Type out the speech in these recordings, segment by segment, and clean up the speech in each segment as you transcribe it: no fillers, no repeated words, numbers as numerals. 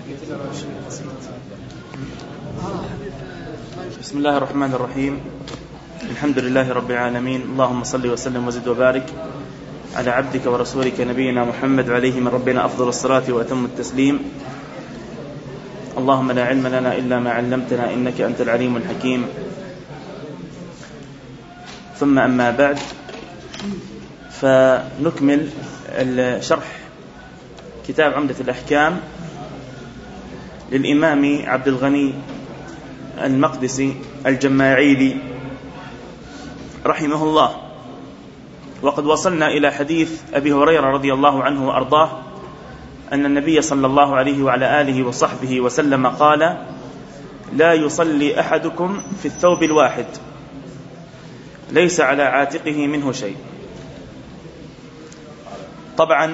بسم الله الرحمن الرحيم. الحمد لله رب العالمين، اللهم صل وسلم وزد وبارك على عبدك ورسولك نبينا محمد وعليه من ربنا أفضل الصلاة وأتم التسليم. اللهم لا علم لنا إلا ما علمتنا إنك أنت العليم الحكيم. ثم أما بعد، فنكمل الشرح كتاب عمدة الأحكام للإمام عبد الغني المقدسي الجماعيلي رحمه الله. وقد وصلنا إلى حديث أبي هريرة رضي الله عنه وأرضاه أن النبي صلى الله عليه وعلى آله وصحبه وسلم قال: لا يصلي أحدكم في الثوب الواحد ليس على عاتقه منه شيء. طبعا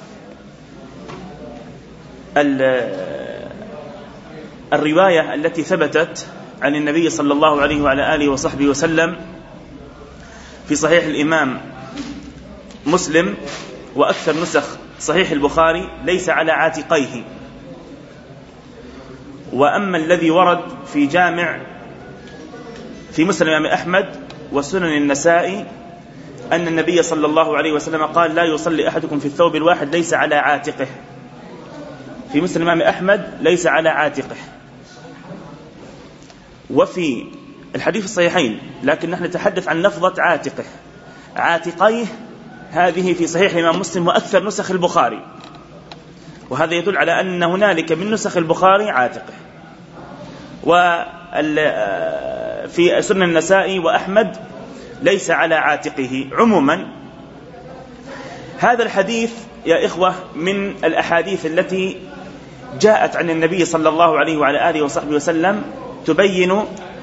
الرواية التي ثبتت عن النبي صلى الله عليه وعلى آله وصحبه وسلم في صحيح الإمام مسلم وأكثر نسخ صحيح البخاري ليس على عاتقيه. وأما الذي ورد في جامع في مسلم الإمام أحمد وسنن النسائي أن النبي صلى الله عليه وسلم قال: لا يصلي أحدكم في الثوب الواحد ليس على عاتقه. في مسلم الإمام أحمد ليس على عاتقه. وفي الحديث الصحيحين، لكن نحن نتحدث عن لفظة عاتقه. عاتقيه هذه في صحيح الإمام مسلم وأكثر نسخ البخاري، وهذا يدل على أن هنالك من نسخ البخاري عاتقه. وفي سنن النسائي وأحمد ليس على عاتقه. عموما هذا الحديث يا إخوة من الأحاديث التي جاءت عن النبي صلى الله عليه وعلى آله وصحبه وسلم تبين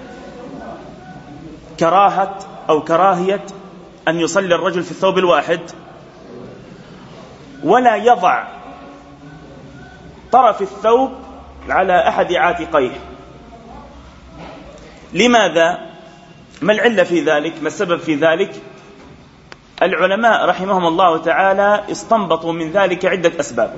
كراهة أو كراهية أن يصلي الرجل في الثوب الواحد ولا يضع طرف الثوب على أحد عاتقيه. لماذا؟ ما العلة في ذلك؟ ما السبب في ذلك؟ العلماء رحمهم الله تعالى استنبطوا من ذلك عدة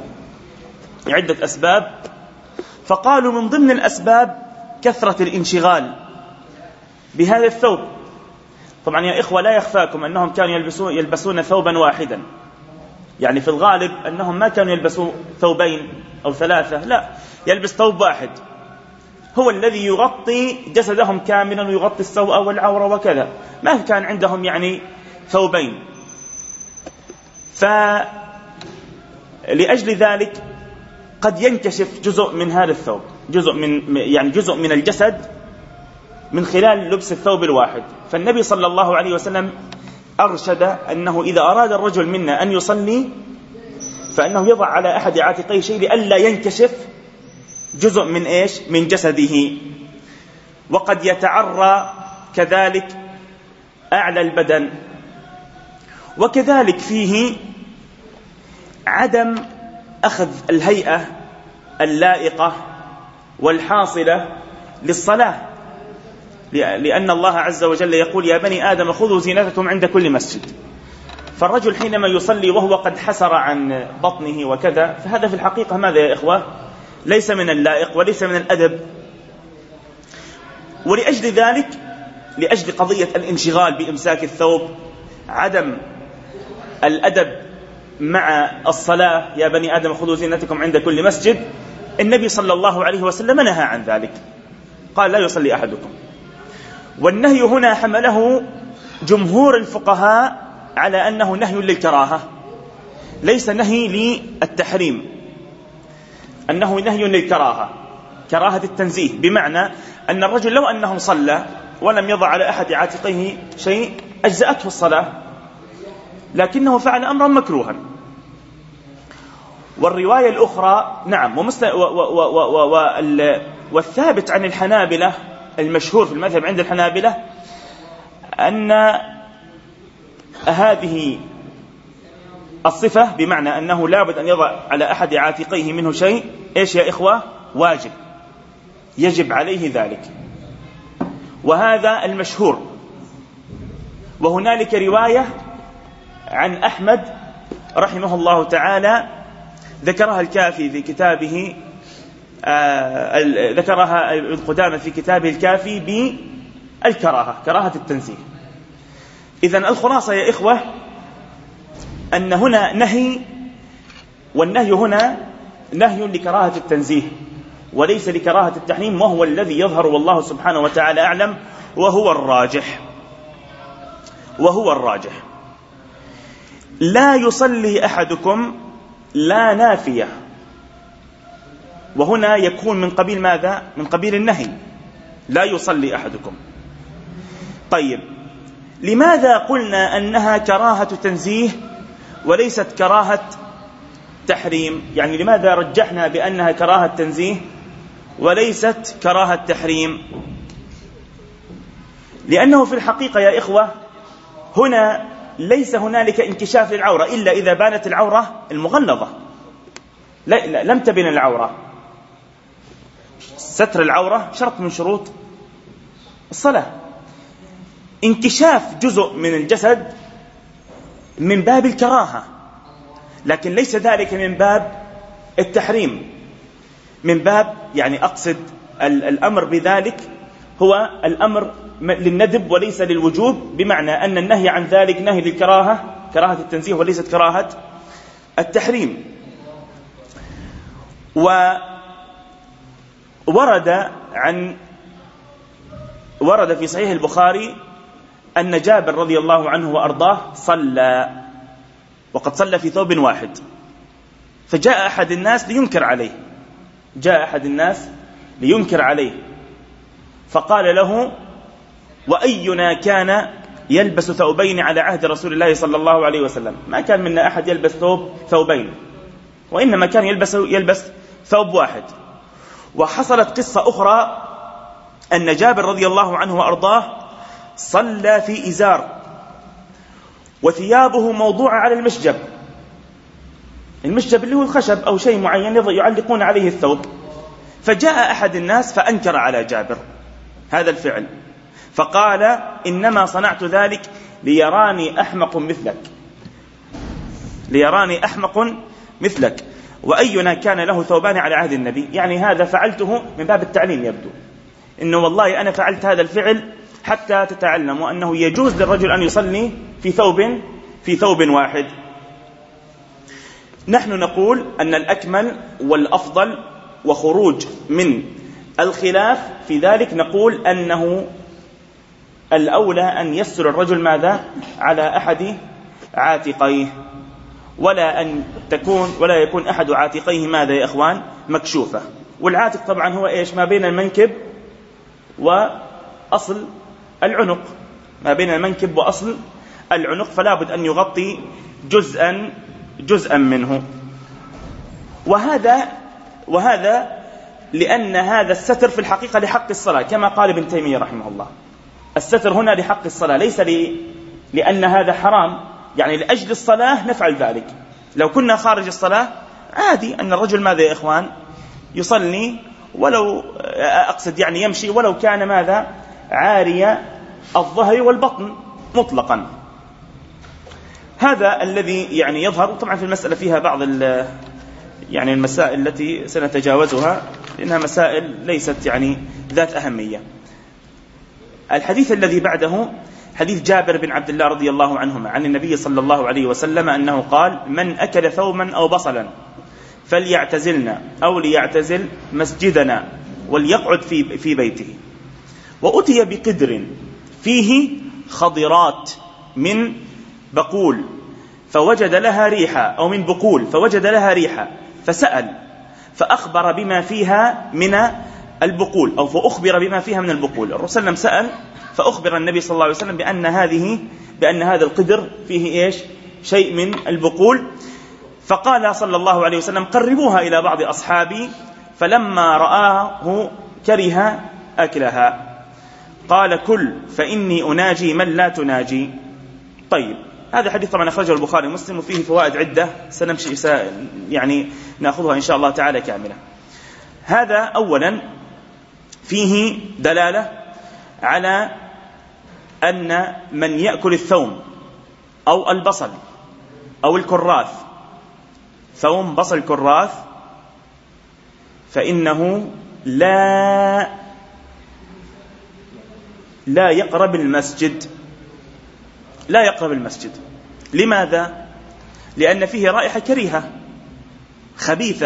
أسباب. فقالوا من ضمن الأسباب كثرة الانشغال بهذا الثوب. طبعا يا إخوة لا يخفاكم أنهم كانوا يلبسون ثوبا واحدا، يعني في الغالب أنهم ما كانوا يلبسوا ثوبين أو ثلاثة، لا، يلبس ثوب واحد هو الذي يغطي جسدهم كاملا ويغطي السوء والعورة وكذا. ما كان عندهم يعني ثوبين. فلأجل ذلك قد ينكشف جزء من هذا الثوب، جزء من الجسد من خلال لبس الثوب الواحد. فالنبي صلى الله عليه وسلم أرشد أنه إذا أراد الرجل منا أن يصلي فإنه يضع على أحد عاتقيه شيء لئلا ينكشف جزء من جسده. وقد يتعرى كذلك أعلى البدن. وكذلك فيه عدم أخذ الهيئة اللائقة والحاصلة للصلاة، لأن الله عز وجل يقول: يا بني آدم خذوا زينتكم عند كل مسجد. فالرجل حينما يصلي وهو قد حسر عن بطنه وكذا، فهذا في الحقيقة ماذا يا إخوة؟ ليس من اللائق وليس من الأدب. ولأجل ذلك، لأجل قضية الانشغال بإمساك الثوب، عدم الأدب مع الصلاة، يا بني آدم خذوا زينتكم عند كل مسجد، النبي صلى الله عليه وسلم نهى عن ذلك، قال: لا يصلي أحدكم. والنهي هنا حمله جمهور الفقهاء على أنه نهي للكراهة، ليس نهي للتحريم، أنه نهي للكراهة، كراهة التنزيه، بمعنى أن الرجل لو أنه صلى ولم يضع على أحد عاتقيه شيء أجزأته الصلاة، لكنه فعل أمرا مكروها. والرواية الأخرى نعم والثابت عن الحنابلة، المشهور في المذهب عند الحنابلة، أن هذه الصفة بمعنى أنه لابد أن يضع على أحد عاتقيه منه شيء، إيش يا إخوة؟ واجب، يجب عليه ذلك، وهذا المشهور. وهنالك رواية عن أحمد رحمه الله تعالى ذكرها الكافي في كتابه ذكرها ابن قدامة في كتابه الكافي بالكراهة، كراهة التنزيه. إذن الخلاصة يا إخوة أن هنا نهي، والنهي هنا نهي لكراهة التنزيه وليس لكراهة التحريم، وهو الذي يظهر والله سبحانه وتعالى أعلم، وهو الراجح. لا يصلي أحدكم لا نافية، وهنا يكون من قبيل ماذا؟ من قبيل النهي، لا يصلي أحدكم. طيب لماذا قلنا أنها كراهة تنزيه وليست كراهة تحريم؟ يعني لماذا رجحنا بأنها كراهة تنزيه وليست كراهة تحريم؟ لأنه في الحقيقة يا إخوة هنا ليس هنالك انكشاف للعورة إلا إذا بانت العورة المغلظة، لا لم تبن العورة. ستر العورة شرط من شروط الصلاة. انكشاف جزء من الجسد من باب الكراهة، لكن ليس ذلك من باب التحريم، من باب يعني أقصد الأمر بذلك هو الأمر للندب وليس للوجوب، بمعنى أن النهي عن ذلك نهي للكراهة، كراهة التنزيه وليست كراهة التحريم. ورد في صحيح البخاري أن جابر رضي الله عنه وأرضاه صلى، وقد صلى في ثوب واحد، فجاء أحد الناس لينكر عليه، فقال له: وأينا كان يلبس ثوبين على عهد رسول الله صلى الله عليه وسلم؟ ما كان منا أحد يلبس ثوبين، وإنما كان يلبس ثوب واحد. وحصلت قصة أخرى أن جابر رضي الله عنه وأرضاه صلى في إزار وثيابه موضوعة على المشجب اللي هو الخشب أو شيء معين يعلقون عليه الثوب، فجاء أحد الناس فأنكر على جابر هذا الفعل، فقال: إنما صنعت ذلك ليراني أحمق مثلك، وأينا كان له ثوبان على عهد النبي. يعني هذا فعلته من باب التعليم، يبدو إنه والله أنا فعلت هذا الفعل حتى تتعلموا أنه يجوز للرجل أن يصلي في ثوب واحد. نحن نقول أن الأكمل والأفضل وخروج من الخلاف في ذلك، نقول أنه الأولى أن يستر الرجل ماذا؟ على أحد عاتقيه، ولا يكون أحد عاتقيه ماذا يا إخوان؟ مكشوفة. والعاتق طبعا هو إيش؟ ما بين المنكب وأصل العنق، فلا بد أن يغطي جزءا منه. وهذا لأن هذا الستر في الحقيقة لحق الصلاة، كما قال ابن تيمية رحمه الله، الستر هنا لحق الصلاة، ليس لأن هذا حرام، يعني لأجل الصلاة نفعل ذلك. لو كنا خارج الصلاة عادي أن الرجل ماذا يا إخوان؟ يصلي، ولو أقصد يعني يمشي، ولو كان ماذا؟ عاري الظهر والبطن مطلقا. هذا الذي يعني يظهر. طبعا في المسألة فيها بعض يعني المسائل التي سنتجاوزها لأنها مسائل ليست يعني ذات أهمية. الحديث الذي بعده حديث جابر بن عبد الله رضي الله عنهما عن النبي صلى الله عليه وسلم أنه قال: من أكل ثوما أو بصلا فليعتزلنا أو ليعتزل مسجدنا وليقعد في بيته. وأتي بقدر فيه خضرات من بقول فوجد لها ريحة، أو من بقول فوجد لها ريحة، فسأل فأخبر بما فيها من البقول، أو فأخبر بما فيها من البقول. الرسول سأل فأخبر النبي صلى الله عليه وسلم بأن هذا القدر فيه إيش؟ شيء من البقول. فقال صلى الله عليه وسلم: قربوها إلى بعض أصحابي، فلما رآه كره أكلها. قال: كل فإني أناجي من لا تناجي. طيب، هذا حديث طبعا أخرجه البخاري ومسلم، وفيه فوائد عدة سنمشي يعني نأخذها إن شاء الله تعالى كاملة. هذا أولا فيه دلالة على أن من يأكل الثوم أو البصل أو الكراث، ثوم بصل كراث، فإنه لا يقرب المسجد. لا يقرب المسجد. لماذا؟ لأن فيه رائحة كريهة خبيثة،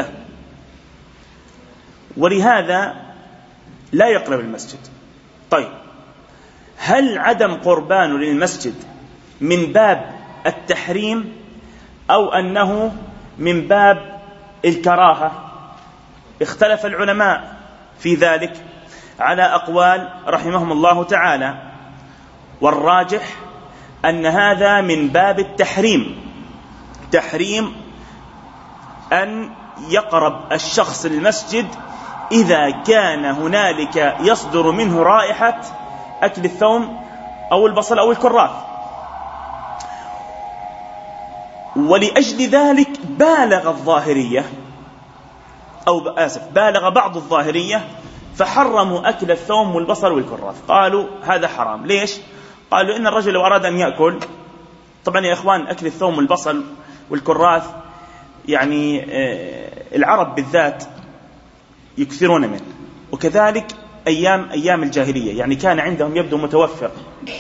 ولهذا لا يقرب المسجد. طيب، هل عدم قربانه للمسجد من باب التحريم أو أنه من باب الكراهة؟ اختلف العلماء في ذلك على أقوال رحمهم الله تعالى، والراجح أن هذا من باب التحريم، تحريم أن يقرب الشخص المسجد إذا كان هنالك يصدر منه رائحة أكل الثوم أو البصل أو الكراث. ولأجل ذلك بالغ الظاهرية بالغ بعض الظاهرية فحرموا أكل الثوم والبصل والكراث. قالوا هذا حرام. ليش؟ قالوا إن الرجل لو أراد أن يأكل، طبعا يا إخوان أكل الثوم والبصل والكراث يعني العرب بالذات يكثرون منه، وكذلك أيام الجاهلية يعني كان عندهم يبدو متوفر.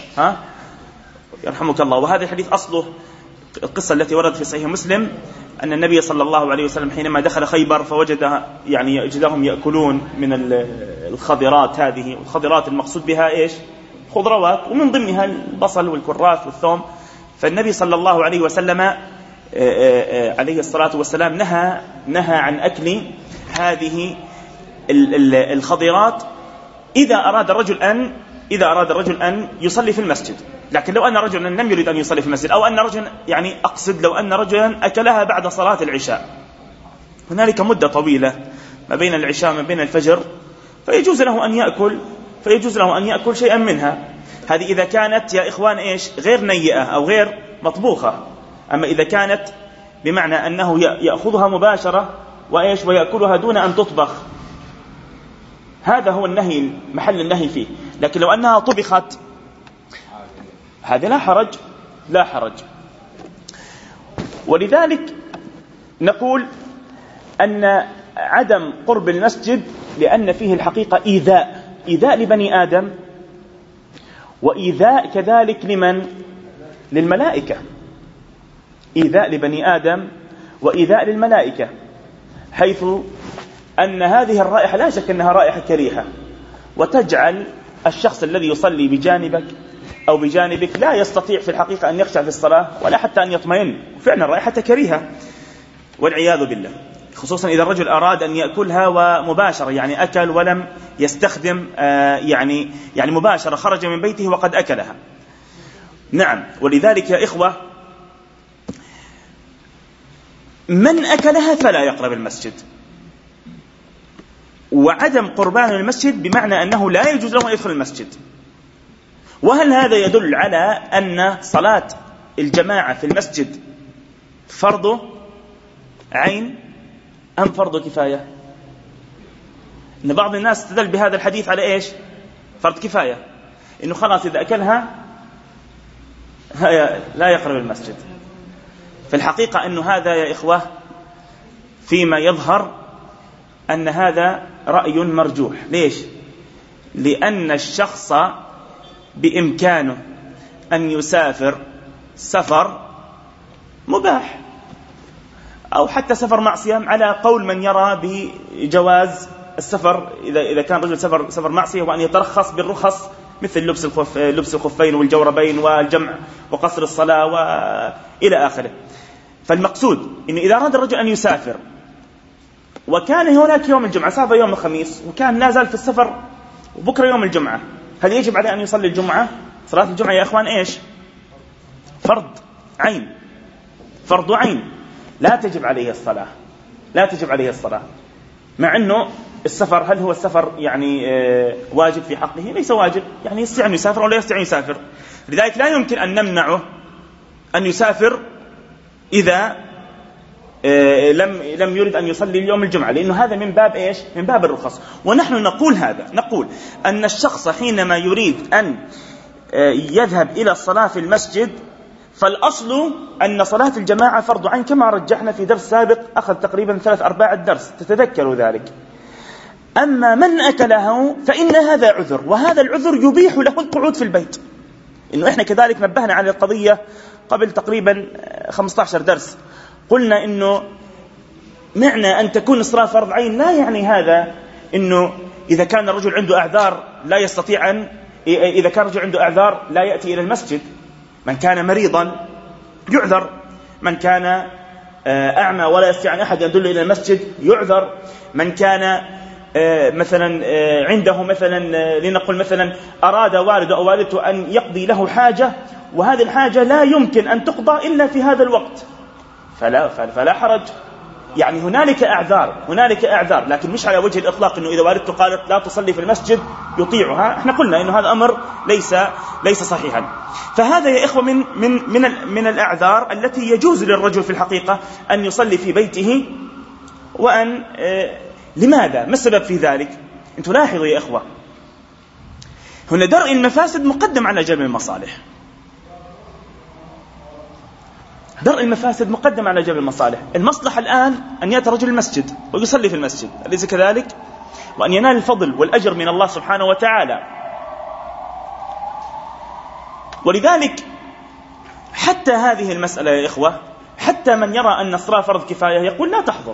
يرحمك الله. وهذا الحديث أصله القصة التي وردت في صحيح مسلم أن النبي صلى الله عليه وسلم حينما دخل خيبر يجدهم يأكلون من الخضرات. هذه الخضرات المقصود بها إيش؟ خضروات، ومن ضمنها البصل والكراث والثوم. فالنبي صلى الله عليه وسلم عليه الصلاة والسلام نهى عن أكل هذه الخضرات إذا أراد الرجل أن يصلي في المسجد. لكن لو أن رجلا لم يريد أن يصلي في المسجد، أو أن رجلا لو أن رجلا أكلها بعد صلاة العشاء، هنالك مدة طويلة ما بين العشاء وما بين الفجر، فيجوز له أن يأكل شيئا منها. هذه إذا كانت يا إخوان غير نيئة أو غير مطبوخة. أما إذا كانت بمعنى أنه يأخذها مباشرة ويأكلها دون أن تطبخ، هذا هو النهي، محل النهي فيه. لكن لو أنها طبخت هذا لا حرج. ولذلك نقول أن عدم قرب المسجد لأن فيه الحقيقة إيذاء لبني آدم، وإيذاء كذلك للملائكة. إيذاء لبني آدم وإيذاء للملائكة، حيث أن هذه الرائحة لا شك أنها رائحة كريهة، وتجعل الشخص الذي يصلي بجانبك أو بجانبك لا يستطيع في الحقيقة أن يخشع في الصلاة ولا حتى أن يطمئن. فعلا رائحة كريهة والعياذ بالله، خصوصا إذا الرجل أراد أن يأكلها ومباشرة، يعني أكل ولم يستخدم يعني مباشرة، خرج من بيته وقد أكلها. نعم. ولذلك يا إخوة من أكلها فلا يقرب المسجد. وعدم قربان المسجد بمعنى أنه لا يجوز له أن يدخل المسجد. وهل هذا يدل على أن صلاة الجماعة في المسجد فرض عين أم فرض كفاية؟ إن بعض الناس استدل بهذا الحديث على فرض كفاية، إنه خلاص إذا أكلها لا يقرب المسجد. في الحقيقة أنه هذا يا إخوة فيما يظهر أن هذا رأي مرجوح. ليش؟ لأن الشخص بإمكانه أن يسافر سفر مباح أو حتى سفر معصية، على قول من يرى بجواز السفر إذا كان رجل سفر معصية، وأن يترخص بالرخص مثل لبس الخفين والجوربين والجمع وقصر الصلاة وإلى آخره. فالمقصود إن إذا أراد الرجل أن يسافر وكان هناك يوم الجمعة، سافر يوم الخميس وكان لا زال في السفر وبكرة يوم الجمعة، هل يجب عليه أن يصلي الجمعة؟ صلاة الجمعة يا إخوان فرض عين، لا تجب عليه الصلاة. مع أنه السفر، هل هو السفر واجب في حقه؟ ليس واجب، يستطيع أن يسافر ولا يستطيع أن يسافر. لذلك لا يمكن أن نمنعه أن يسافر إذا لم يرد أن يصلي اليوم الجمعة، لأنه هذا من باب من باب الرخص. ونحن نقول أن الشخص حينما يريد أن يذهب إلى الصلاة في المسجد، فالأصل أن صلاة الجماعة فرض عين، كما رجحنا في درس سابق أخذ تقريبا 3/4 الدرس، تتذكروا ذلك. أما من أكله فإن هذا عذر، وهذا العذر يبيح له القعود في البيت. إنه إحنا كذلك نبهنا على القضية قبل تقريبا 15 درس، قلنا إنه معنى أن تكون الصلاة فرض عين لا يعني هذا إنه إذا كان الرجل عنده أعذار لا يستطيع أن إذا كان الرجل عنده أعذار لا يأتي إلى المسجد. من كان مريضا يعذر، من كان أعمى ولا يستطيع أن أحد يدل إلى المسجد يعذر، من كان مثلا عنده مثلا لنقل مثلا أراد والده أو والدته أن يقضي له حاجة وهذه الحاجة لا يمكن أن تقضى إلا في هذا الوقت فلا حرج. يعني هنالك أعذار، لكن مش على وجه الإطلاق إنه إذا والدته قالت لا تصلي في المسجد يطيعها. احنا قلنا إنه هذا أمر ليس صحيحا. فهذا يا إخوة من الأعذار التي يجوز للرجل في الحقيقة أن يصلي في بيته. وأن لماذا؟ ما السبب في ذلك؟ أنتم لاحظوا يا إخوة، هنا درء المفاسد مقدم على جلب المصالح. درء المفاسد مقدم على جلب المصالح. المصلحة الآن أن يأتي رجل المسجد ويصلي في المسجد، أليس كذلك؟ وأن ينال الفضل والأجر من الله سبحانه وتعالى. ولذلك حتى هذه المسألة يا إخوة، حتى من يرى أن الصلاة فرض كفاية يقول لا تحضر.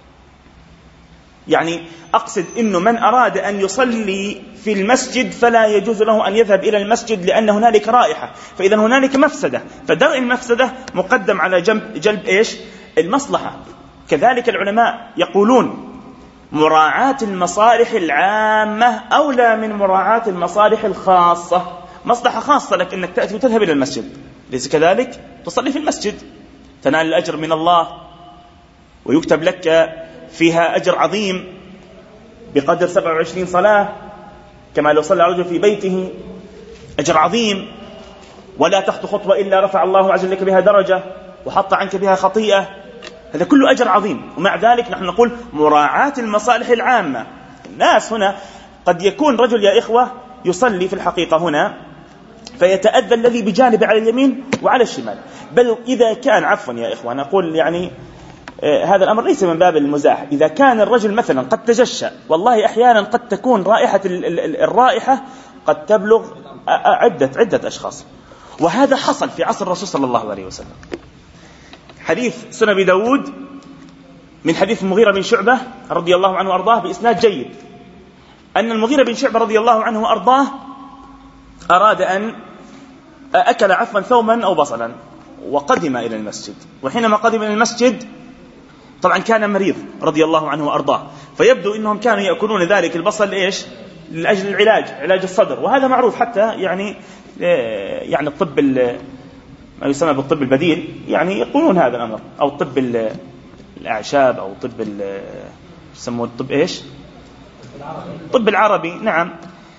يعني أقصد إنه من أراد أن يصلي في المسجد فلا يجوز له أن يذهب إلى المسجد لأن هنالك رائحة، فإذا هنالك مفسدة، فدرء المفسدة مقدم على جلب إيش؟ المصلحة. كذلك العلماء يقولون مراعاة المصالح العامة أولى من مراعاة المصالح الخاصة. مصلحة خاصة لك أنك تأتي وتذهب إلى المسجد، ليس كذلك؟ تصلي في المسجد تنال الأجر من الله ويكتب لك فيها أجر عظيم بقدر 27 صلاة، كما لو صلى رجل في بيته أجر عظيم. ولا تخطو خطوة إلا رفع الله عز وجل لك بها درجة وحط عنك بها خطيئة. هذا كله أجر عظيم. ومع ذلك نحن نقول مراعاة المصالح العامة. الناس هنا قد يكون رجل يا إخوة يصلي في الحقيقة هنا فيتأذى الذي بجانب على اليمين وعلى الشمال. بل إذا كان عفوا يا إخوة نقول يعني هذا الأمر ليس من باب المزاح. إذا كان الرجل مثلا قد تجشى، والله أحيانا قد تكون رائحة الرائحة قد تبلغ عدة أشخاص، وهذا حصل في عصر الرسول صلى الله عليه وسلم. حديث سنن أبي داود من حديث المغيرة بن شعبة رضي الله عنه وأرضاه بإسناد جيد، أن المغيرة بن شعبة رضي الله عنه وأرضاه أراد أن أكل عفوا ثوما أو بصلا وقدم إلى المسجد. وحينما قدم إلى المسجد طبعا كان مريض رضي الله عنه وأرضاه، فيبدو أنهم كانوا يأكلون ذلك البصل إيش؟ لأجل علاج الصدر، وهذا معروف حتى يعني الطب ما يسمى بالطب البديل، يعني يقولون هذا الأمر، أو طب الأعشاب، أو طب يسموه الطب إيش؟ الطب العربي. نعم.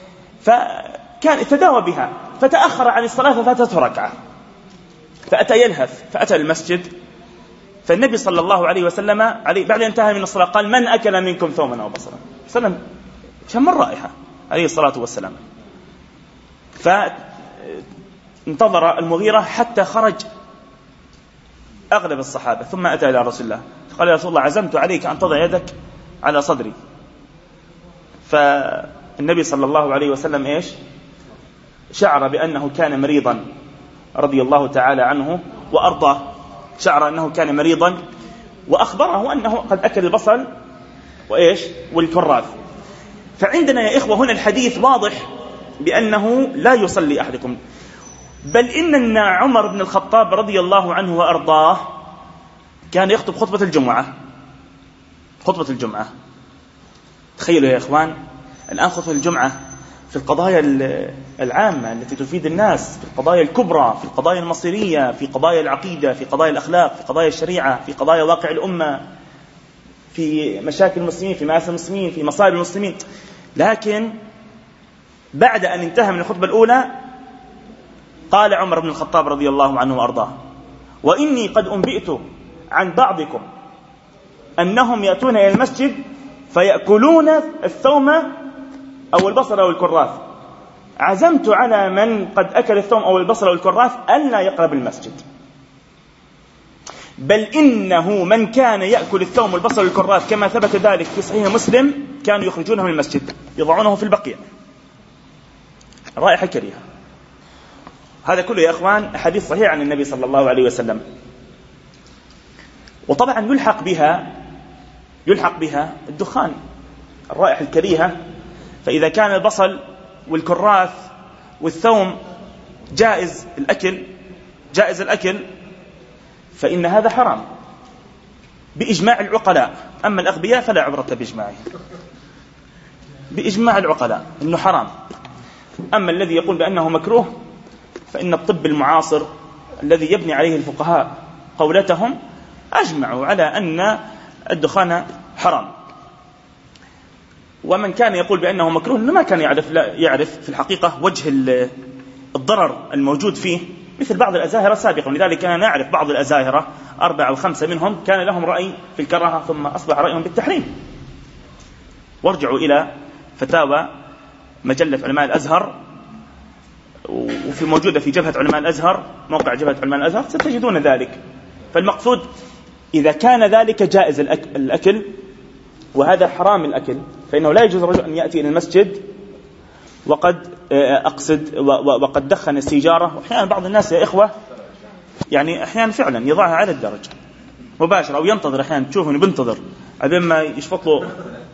فكان تداوى بها، فتأخر عن الصلاة ففاتته ركعة، فأتى يلهث، فأتى المسجد، فالنبي صلى الله عليه وسلم بعد أن انتهى من الصلاة قال من أكل منكم ثوما أو بصلا؟ سلم شم الرائحة عليه الصلاة والسلام. فانتظر المغيرة حتى خرج أغلب الصحابة، ثم أتى إلى رسول الله قال يا رسول الله عزمت عليك أن تضع يدك على صدري. فالنبي صلى الله عليه وسلم إيش؟ شعر بأنه كان مريضا رضي الله تعالى عنه وأرضاه، شعر أنه كان مريضا وأخبره أنه قد أكل البصل وإيش؟ والكراث. فعندنا يا إخوة هنا الحديث واضح بأنه لا يصلي أحدكم، بل إن عمر بن الخطاب رضي الله عنه وأرضاه كان يخطب خطبة الجمعة. تخيلوا يا إخوان الآن خطبة الجمعة في القضايا العامة التي تفيد الناس، في القضايا الكبرى، في القضايا المصيرية، في قضايا العقيدة، في قضايا الأخلاق، في قضايا الشريعة، في قضايا واقع الأمة، في مشاكل المسلمين، في مآسي المسلمين، في مصائب المسلمين. لكن بعد أن انتهى من الخطبة الأولى قال عمر بن الخطاب رضي الله عنه وأرضاه وإني قد أنبئت عن بعضكم أنهم يأتون إلى المسجد فيأكلون الثوم أو البصل أو الكراث، عزمت على من قد أكل الثوم أو البصل أو الكراث ألا يقرب المسجد، بل إنه من كان يأكل الثوم والبصل والكراث كما ثبت ذلك في صحيح مسلم كانوا يخرجونه من المسجد يضعونه في البقيع، رائحة كريهة. هذا كله يا إخوان حديث صحيح عن النبي صلى الله عليه وسلم. وطبعا يلحق بها الدخان، الرائحة الكريهة. فإذا كان البصل والكراث والثوم جائز الأكل فإن هذا حرام بإجماع العقلاء. أما الأغبياء فلا عبرة بإجماع العقلاء إنه حرام. أما الذي يقول بأنه مكروه فإن الطب المعاصر الذي يبني عليه الفقهاء قولتهم أجمعوا على أن الدخان حرام. ومن كان يقول بأنه مكروه ما كان يعرف في الحقيقة وجه الضرر الموجود فيه، مثل بعض الأزاهرة سابقا. لذلك أنا نعرف بعض الأزاهرة 4 أو 5 منهم كان لهم رأي في الكراهة ثم أصبح رأيهم بالتحريم. وارجعوا إلى فتاوى مجلة علماء الأزهر، وفي موجودة في جبهة علماء الأزهر، موقع جبهة علماء الأزهر، ستجدون ذلك. فالمقصود إذا كان ذلك جائز الأكل وهذا حرام الأكل، فإنه لا يجوز الرجل أن يأتي إلى المسجد وقد دخن السيجارة. وأحيانا بعض الناس يا إخوة يعني أحيانا فعلا يضعها على الدرج مباشرة، أو ينتظر، أحيانا تشوفه بنتظر أبين ما يشفط له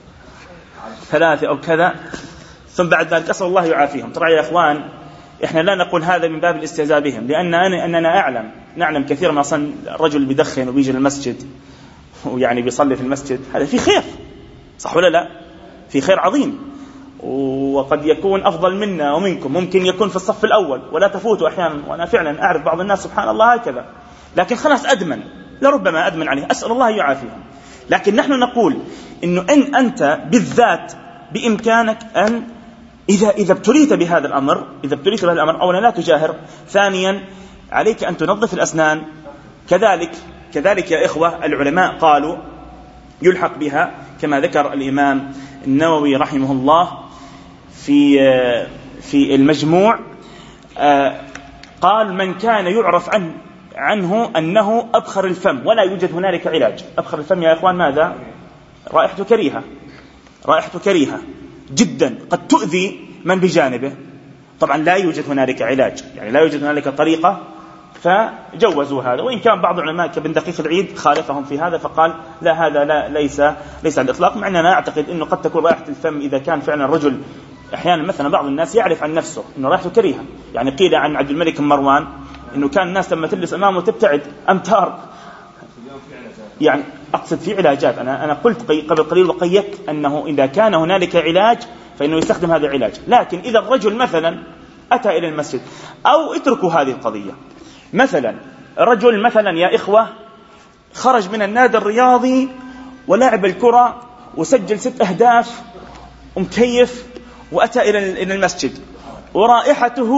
3 أو كذا، ثم بعد ذلك أسأل الله يعافيهم. ترى يا إخوان إحنا لا نقول هذا من باب الاستهزاء بهم، أننا نعلم كثيرا ما أصلا الرجل بيدخن وبيجي للمسجد ويعني بيصلي في المسجد، هذا في خير، صح ولا لا؟ في خير عظيم، وقد يكون أفضل منا ومنكم، ممكن يكون في الصف الأول ولا تفوتوا أحيانا. وأنا فعلا أعرف بعض الناس سبحان الله هكذا، لكن خلاص أدمن، لربما أدمن عليه، أسأل الله يعافيهم. لكن نحن نقول إنه إن أنت بالذات بإمكانك أن إذا ابتليت بهذا الأمر أولا لا تجاهر، ثانيا عليك أن تنظف الأسنان. كذلك يا إخوة العلماء قالوا يلحق بها كما ذكر الإمام النووي رحمه الله في المجموع، قال من كان يعرف عنه أنه أبخر الفم ولا يوجد هنالك علاج. أبخر الفم يا إخوان ماذا؟ رائحته كريهة جدا، قد تؤذي من بجانبه. طبعا لا يوجد هنالك علاج، يعني لا يوجد هنالك طريقة، فجوزوا هذا. وإن كان بعض العلماء كابن دقيق العيد خالفهم في هذا، فقال لا، هذا ليس على الإطلاق. مع أننا أعتقد أنه قد تكون رائحة الفم إذا كان فعلا الرجل أحيانا مثلا بعض الناس يعرف عن نفسه أنه رائحته كريهة. يعني قيل عن عبد الملك مروان أنه كان الناس لما تلبس أمامه تبتعد أمتار. يعني أقصد في علاجات، أنا قلت قبل قليل وقيدت أنه إذا كان هنالك علاج فإنه يستخدم هذا العلاج. لكن إذا الرجل مثلا أتى إلى المسجد، أو اتركوا هذه القضية، مثلا رجل مثلا يا إخوة خرج من النادي الرياضي ولعب الكرة وسجل 6 أهداف ومكيف، وأتى إلى المسجد ورائحته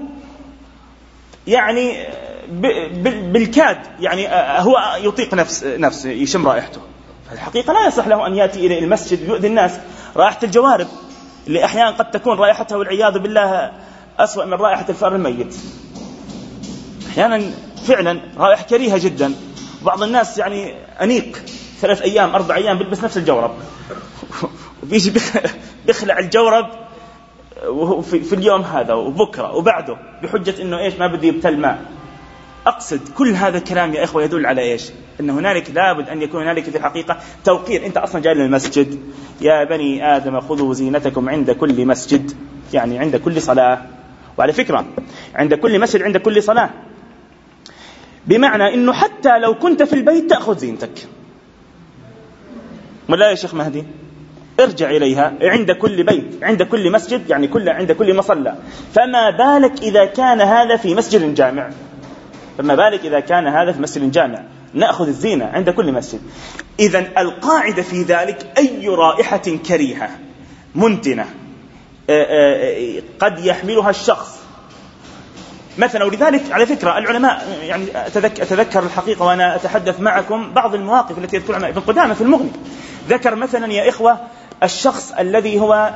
يعني بالكاد، يعني هو يطيق نفسه يشم رائحته. الحقيقة لا يصح له أن يأتي إلى المسجد ويؤذي الناس. رائحة الجوارب اللي أحيانا قد تكون رائحتها والعياذ بالله أسوأ من رائحة الفأر الميت، أحيانا فعلا رائحة كريهة جدا. بعض الناس يعني أنيق 3 أيام 4 أيام بيلبس نفس الجورب وبيجي بيخلع الجورب في اليوم هذا وبكرة وبعده بحجة إنه إيش ما بدي يبتل ماء. أقصد كل هذا الكلام يا إخوة يدل على إيش؟ إن هنالك لابد أن يكون هنالك في الحقيقة توقير. أنت أصلا جاي للمسجد، يا بني آدم خذوا زينتكم عند كل مسجد، يعني عند كل صلاة. وعلى فكرة عند كل مسجد عند كل صلاة، بمعنى إنه حتى لو كنت في البيت تأخذ زينتك. ولا يا شيخ مهدي ارجع إليها عند كل بيت عند كل مسجد، يعني عند كل مصلى. فما بالك إذا كان هذا في مسجد جامع؟ نأخذ الزينة عند كل مسجد. إذن القاعدة في ذلك أي رائحة كريهة منتنة قد يحملها الشخص مثلا. ولذلك على فكرة العلماء يعني أتذكر الحقيقة وأنا أتحدث معكم بعض المواقف التي يذكرها ابن قدامة في المغني. ذكر مثلا يا إخوة الشخص الذي هو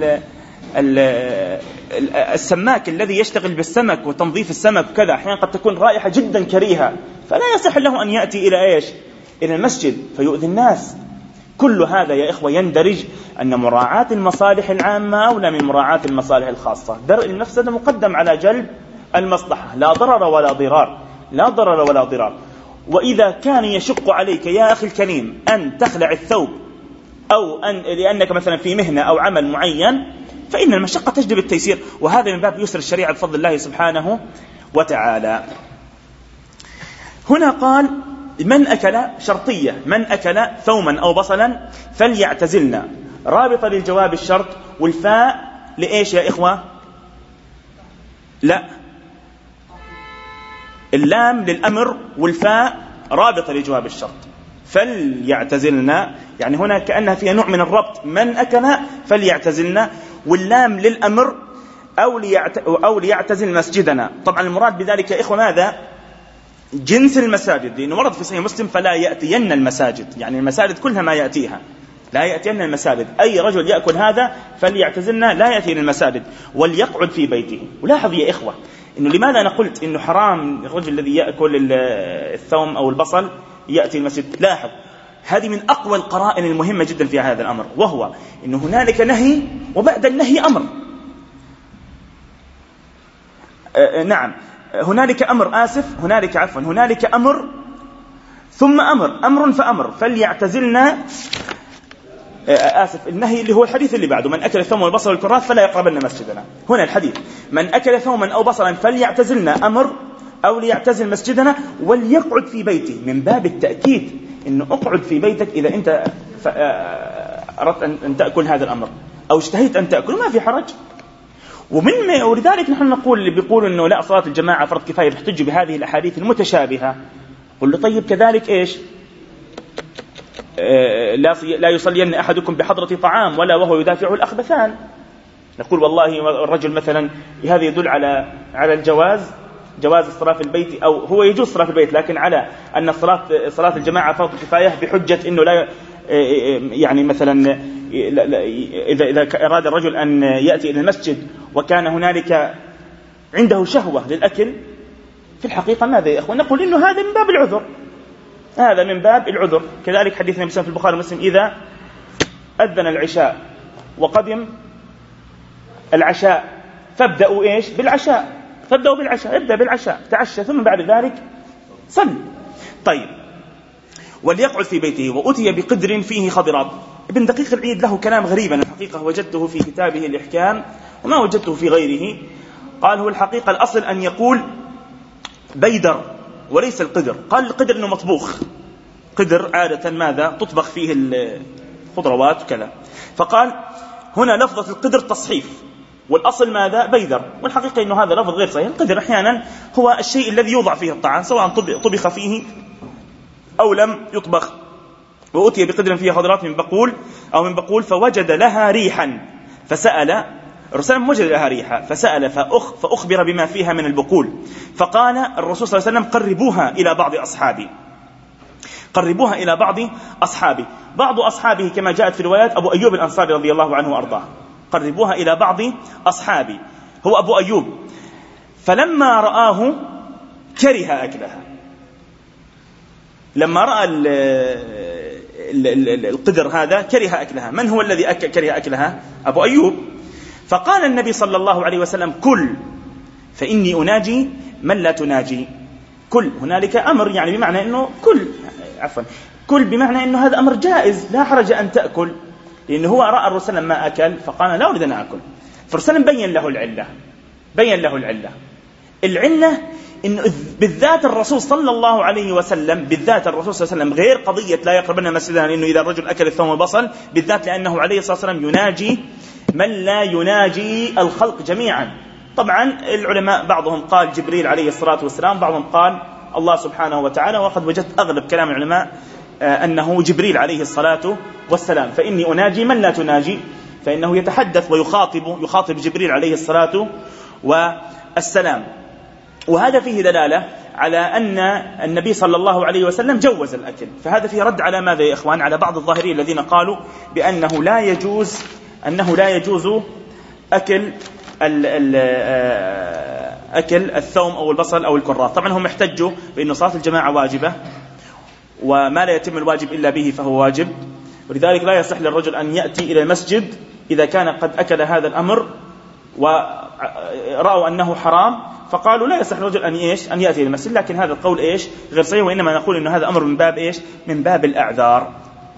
السماك الذي يشتغل بالسمك وتنظيف السمك كذا، أحيانا قد تكون رائحة جدا كريهة، فلا يصح له أن يأتي إلى إيش؟ إلى المسجد فيؤذي الناس. كل هذا يا إخوة يندرج أن مراعاة المصالح العامة أولى من مراعاة المصالح الخاصة. درء المفسدة مقدم على جلب المصلحة، لا ضرر ولا ضرار، لا ضرر ولا ضرار. وإذا كان يشق عليك يا أخي الكريم أن تخلع الثوب أو لأنك مثلا في مهنة أو عمل معين، فإن المشقة تجلب التيسير، وهذا من باب يسر الشريعة بفضل الله سبحانه وتعالى. هنا قال من أكل شرطية، من أكل ثوما أو بصلا فليعتزلنا، رابطة للجواب الشرط، والفاء لإيش يا إخوة؟ لا، اللام للأمر والفاء رابطة لجواب الشرط. فليعتزلنا يعني هنا كأنها فيها نوع من الربط، من أكل فليعتزلنا، واللام للأمر أو ليعتزل مسجدنا. طبعا المراد بذلك يا إخوة ماذا؟ جنس المساجد، لأنه ورد في صحيح مسلم فلا يأتين المساجد، يعني المساجد كلها ما يأتيها، لا يأتين المساجد. أي رجل يأكل هذا فليعتزلنا لا يأتين المساجد وليقعد في بيته. ولاحظ يا إخوة إنه لماذا أنا قلت إنه حرام الرجل الذي يأكل الثوم أو البصل يأتي المسجد. لاحظ هذه من أقوى القرائن المهمة جدا في هذا الأمر، وهو إنه هنالك نهي وبعد النهي أمر. نعم، هنالك أمر، هنالك أمر ثم أمر فأمر. فليعتزلنا النهي اللي هو الحديث اللي بعده، من أكل الثوم والبصل والكراث فلا يقربن مسجدنا. هنا الحديث من أكل ثوما أو بصلا فليعتزلنا أمر أو ليعتزل مسجدنا وليقعد في بيته، من باب التأكيد إنه أقعد في بيتك إذا أنت أردت أن تأكل هذا الأمر أو اشتهيت أن تأكل، ما في حرج. ولذلك نحن نقول اللي بيقولوا إنه لا صلاة الجماعة فرض كفاية بيحتجوا بهذه الأحاديث المتشابهة. قل له طيب كذلك إيش؟ لا يصلين أحدكم بحضرة طعام ولا وهو يدافعه الأخبثان. نقول والله الرجل مثلا هذا يدل على جواز الصلاة في البيت، أو هو يجوز الصلاة في البيت، لكن على أن صلاة الجماعة فرض كفاية بحجة إنه لا، يعني مثلا إذا أراد الرجل أن يأتي إلى المسجد وكان هنالك عنده شهوة للأكل، في الحقيقة ماذا يا أخوان؟ نقول إنه هذا من باب العذر، هذا من باب العذر. كذلك حديث النبي في البخاري ومسلم إذا أذن العشاء وقدم العشاء فابدأوا إيش؟ بالعشاء، ابدأ بالعشاء، تعشى ثم بعد ذلك صل. طيب، وليقعد في بيته. وأتي بقدر فيه خضرات. ابن دقيق العيد له كلام غريبا الحقيقة، وجدته في كتابه الإحكام وما وجدته في غيره. قال هو الحقيقة الأصل أن يقول بيدر وليس القدر. قال القدر أنه مطبوخ، قدر عادة ماذا تطبخ فيه الخضروات وكذا، فقال هنا لفظة القدر تصحيف، والأصل ماذا؟ بيدر. والحقيقة أنه هذا لفظ غير صحيح. القدر أحيانا هو الشيء الذي يوضع فيه الطعام سواء طبخ فيه أو لم يطبخ. وأتي بقدر فيه خضرات من بقول فوجد لها ريحا فسأل، الرسول وجد لها ريحا فسأل فأخبر بما فيها من البقول، فقال الرسول صلى الله عليه وسلم قربوها إلى بعض أصحابي. بعض أصحابه كما جاءت في روايات أبو أيوب الأنصاري رضي الله عنه وأرضاه، قربوها إلى بعض أصحابي، هو أبو أيوب. فلما رآه كره أكلها، لما رأى القدر هذا كره أكلها. من هو الذي كره أكلها؟ أبو أيوب. فقال النبي صلى الله عليه وسلم كل فإني أناجي من لا تناجي. كل هنالك أمر، يعني بمعنى أنه كل بمعنى أنه هذا أمر جائز، لا حرج أن تأكل، لأنه هو رأى الرسول ما أكل فقال لا أريد أن أكل. فالرسول بين له العلة إنه بالذات الرسول صلى الله عليه وسلم غير قضية لا يقربن مسجدنا، لأنه إذا الرجل أكل الثوم والبصل بالذات، لأنه عليه الصلاة والسلام يناجي من لا يناجي الخلق جميعا. طبعا العلماء بعضهم قال جبريل عليه الصلاة والسلام، بعضهم قال الله سبحانه وتعالى، وقد وجدت أغلب كلام العلماء أنه جبريل عليه الصلاة والسلام. فإني أناجي من لا تناجي، فإنه يتحدث ويخاطب جبريل عليه الصلاة والسلام. وهذا فيه دلالة على أن النبي صلى الله عليه وسلم جوز الأكل. فهذا فيه رد على ماذا يا إخوان؟ على بعض الظاهرين الذين قالوا بأنه لا يجوز أكل الثوم أو البصل أو الكراث. طبعا هم احتجوا بأن صلاة الجماعة واجبة، وما لا يتم الواجب إلا به فهو واجب، ولذلك لا يصح للرجل أن يأتي إلى المسجد إذا كان قد أكل هذا الأمر ورأوا أنه حرام، فقالوا لا يصح للرجل أن يأتي إلى المسجد. لكن هذا القول غير صحيح، وإنما نقول أن هذا أمر من باب الأعذار.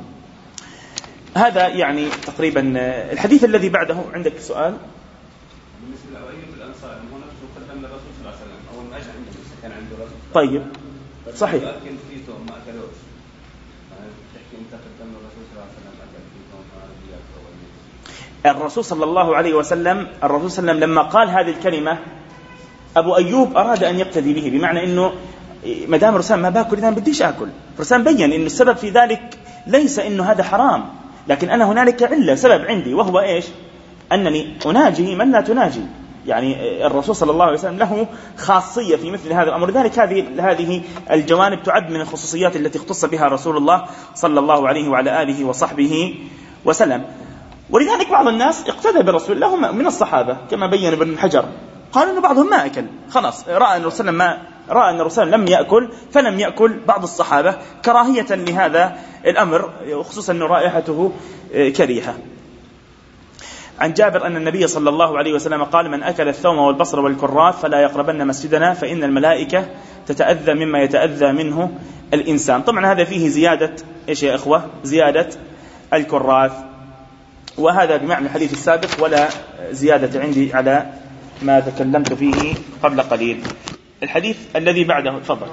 هذا يعني تقريبا. الحديث الذي بعده عندك سؤال؟ بالنسبة لأيوب الأنصار هو نفسه قدم للرسول صلى الله عليه وسلم أول ما أجى عنده كان عنده رجل. طيب صحيح. أكل فيتهم ما أكلوش، تحكي أنت قدم للرسول صلى الله عليه وسلم أكل فيتهم ما أكل. الرسول صلى الله عليه وسلم لما قال هذه الكلمة أبو أيوب أراد أن يقتدي به، بمعنى أنه مدام رسام ما باكل إذا بديش أكل. رسام بيّن أن السبب في ذلك ليس أنه هذا حرام، لكن أنا هنالك علة سبب عندي، وهو أنني أناجي من لا تناجي. يعني الرسول صلى الله عليه وسلم له خاصية في مثل هذا الأمر، لذلك هذه الجوانب تعد من الخصوصيات التي اختص بها رسول الله صلى الله عليه وعلى آله وصحبه وسلم. ولذلك بعض الناس اقتدى بالرسول لهم من الصحابة كما بين ابن حجر، قالوا أن بعضهم ما أكل، خلاص رأى أن الرسول لم يأكل فلم يأكل بعض الصحابة كراهية لهذا الأمر، خصوصا أن رائحته كريهة. عن جابر أن النبي صلى الله عليه وسلم قال: من أكل الثوم والبصر والكراث فلا يقربن مسجدنا فإن الملائكة تتأذى مما يتأذى منه الإنسان. طبعا هذا فيه زيادة يا إخوة؟ زيادة الكراث، وهذا بمعنى الحديث السابق ولا زيادة عندي على ما تكلمت فيه قبل قليل. الحديث الذي بعده تفضل.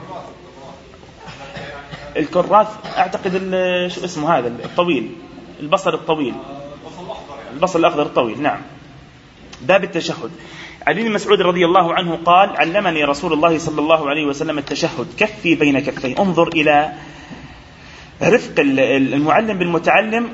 الكراث أعتقد شو اسمه هذا الطويل، البصر الطويل، البصر الأخضر الطويل. نعم. باب التشهد. عن ابن مسعود رضي الله عنه قال: علمني رسول الله صلى الله عليه وسلم التشهد كفي بين كفيه. انظر إلى رفق المعلم بالمتعلم،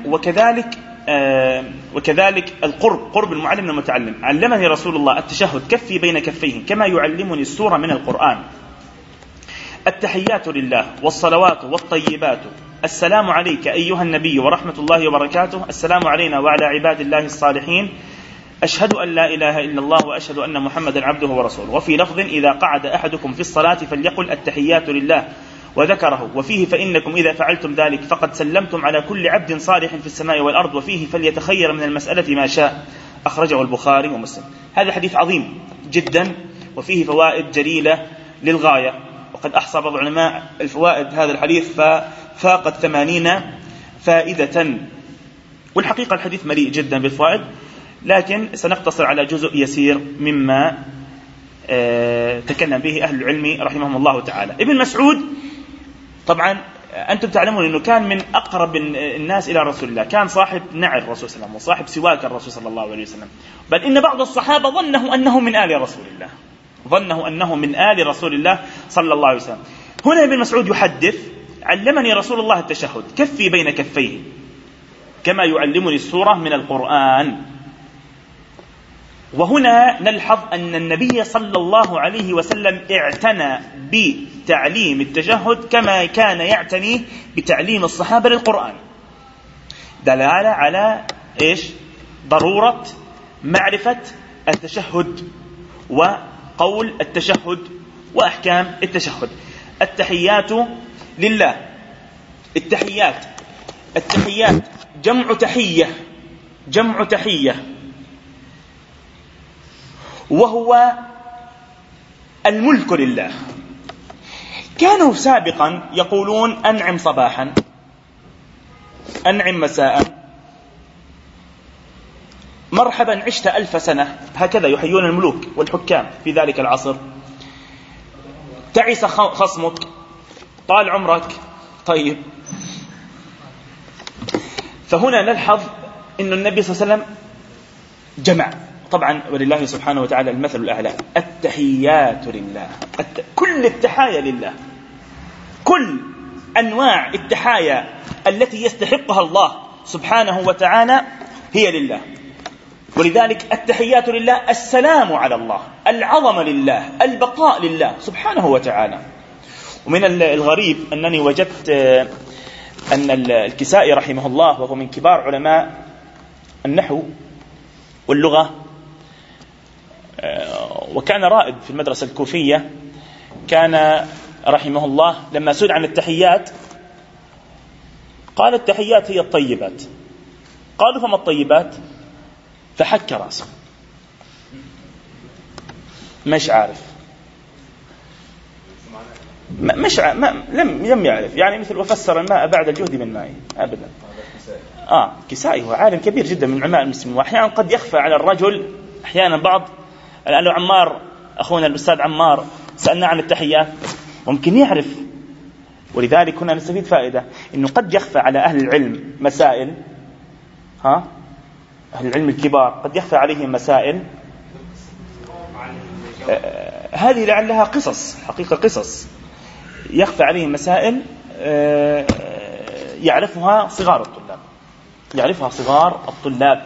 وكذلك قرب المعلم من المتعلم. علمني رسول الله التشهد كفي بين كفيه كما يعلمني السورة من القرآن. التحيات لله والصلوات والطيبات، السلام عليك أيها النبي ورحمة الله وبركاته، السلام علينا وعلى عباد الله الصالحين، أشهد أن لا إله إلا الله وأشهد أن محمدا عبده ورسوله. وفي لفظ: إذا قعد أحدكم في الصلاة فليقل التحيات لله، وذكره. وفيه: فإنكم إذا فعلتم ذلك فقد سلمتم على كل عبد صالح في السماء والأرض. وفيه: فليتخير من المسألة ما شاء. أخرجه البخاري ومسلم. هذا حديث عظيم جدا وفيه فوائد جليلة للغاية، وقد أحصى بعض العلماء الفوائد هذا الحديث ففاقت 80 فائدة، والحقيقة الحديث مليء جدا بالفوائد، لكن سنقتصر على جزء يسير مما تكلم به أهل العلم رحمهم الله تعالى. ابن مسعود طبعا أنتم تعلمون أنه كان من أقرب الناس إلى رسول الله، كان صاحب نعل الرسول صلى الله عليه وسلم وصاحب سواك الرسول صلى الله عليه وسلم، بل إن بعض الصحابة ظنه أنه من آل رسول الله صلى الله عليه وسلم. هنا ابن مسعود يحدث: علمني رسول الله التشهد كفي بين كفيه كما يعلمني السورة من القرآن. وهنا نلحظ أن النبي صلى الله عليه وسلم اعتنى بتعليم التشهد كما كان يعتني بتعليم الصحابة للقرآن، دلالة على ضرورة معرفة التشهد وقول التشهد وأحكام التشهد. التحيات لله. التحيات جمع تحية، وهو الملك لله. كانوا سابقا يقولون: أنعم صباحا، أنعم مساء، مرحبا عشت 1000 سنة، هكذا يحيون الملوك والحكام في ذلك العصر. تعس خصمك، طال عمرك. طيب، فهنا نلحظ أن النبي صلى الله عليه وسلم جمع، طبعا ولله سبحانه وتعالى المثل الأعلى. التحيات لله، كل التحايا لله، كل أنواع التحايا التي يستحقها الله سبحانه وتعالى هي لله. ولذلك التحيات لله، السلام على الله، العظمة لله، البقاء لله سبحانه وتعالى. ومن الغريب أنني وجدت أن الكسائي رحمه الله، وهو من كبار علماء النحو واللغة، وكان رائد في المدرسة الكوفية، كان رحمه الله لما سئل عن التحيات قال التحيات هي الطيبات. قالوا فما الطيبات؟ فحك رأسه مش عارف، لم يعرف، يعني مثل وفسر الماء بعد الجهد من ماء أبدا. كسائي هو عالم كبير جدا من علماء المسلمين، وأحيانا قد يخفى على الرجل أحيانا بعض. الآن لو عمار أخونا الأستاذ عمار سألنا عن التحيات ممكن يعرف، ولذلك هنا نستفيد فائدة إنه قد يخفى على أهل العلم مسائل، أهل العلم الكبار قد يخفى عليهم مسائل هذه لعلها قصص، حقيقة قصص يخفى عليهم مسائل يعرفها صغار الطلاب.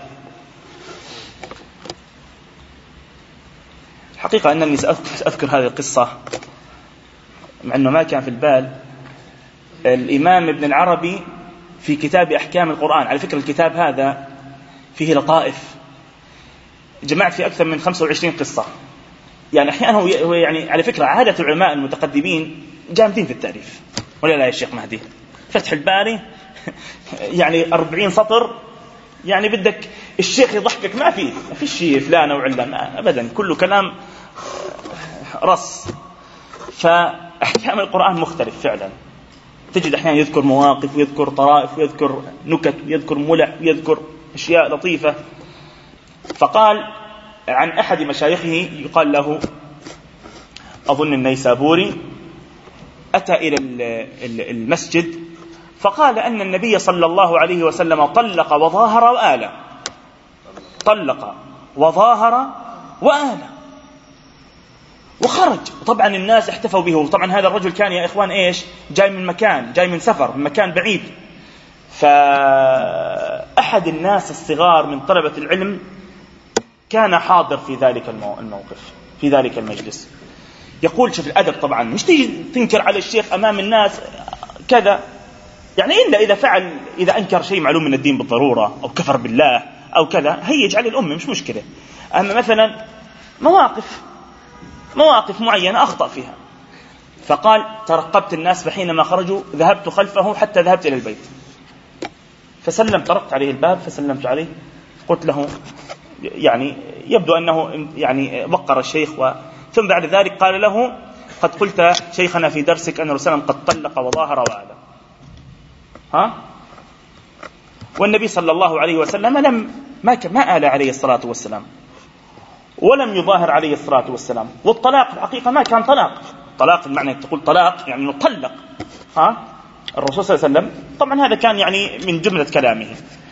حقيقة أنني سأذكر هذه القصة مع أنه ما كان في البال. الإمام ابن العربي في كتاب أحكام القرآن، على فكرة الكتاب هذا فيه لطائف، جمعت فيه أكثر من 25 قصة. يعني أحيانا هو يعني على فكرة عادة العلماء المتقدمين جامدين في التعريف، ولا لا يا شيخ مهدي؟ فتح الباري يعني 40 سطر، يعني بدك الشيخ يضحكك ما في شيء فلان أو علان أبدا، كله كلام رص. فأحكام القرآن مختلف فعلا، تجد أحيانا يذكر مواقف ويذكر طرائف ويذكر نكت ويذكر ملح ويذكر أشياء لطيفة. فقال عن أحد مشايخه يقال له أظن النيسابوري، أتى إلى المسجد فقال أن النبي صلى الله عليه وسلم طلق وظاهر وآلة وخرج. طبعا الناس احتفوا به، طبعا هذا الرجل كان يا إخوان إيش؟ جاي من سفر، من مكان بعيد. فأحد الناس الصغار من طلبة العلم كان حاضر في ذلك الموقف، في ذلك المجلس. يقول شوف الأدب، طبعا مش تيجي تنكر على الشيخ أمام الناس كذا، يعني إلا إذا أنكر شيء معلوم من الدين بالضرورة أو كفر بالله أو كذا هيج على الأمة مش مشكلة. أما مثلا مواقف معينة أخطأ فيها. فقال ترقبت الناس، فحينما خرجوا ذهبت خلفه حتى ذهبت إلى البيت طرقت عليه الباب فسلمت عليه، قلت له يعني يبدو أنه يعني وقر الشيخ. ثم بعد ذلك قال له قد قلت شيخنا في درسك أن الرسول قد طلق وظاهر وآلة. والنبي صلى الله عليه وسلم ما آل عليه الصلاة والسلام ولم يظاهر عليه الصلاة والسلام. والطلاق في الحقيقة ما كان طلاق المعنى تقول طلاق يعني نطلق الرسول صلى الله عليه وسلم، طبعا هذا كان يعني من جملة كلامه.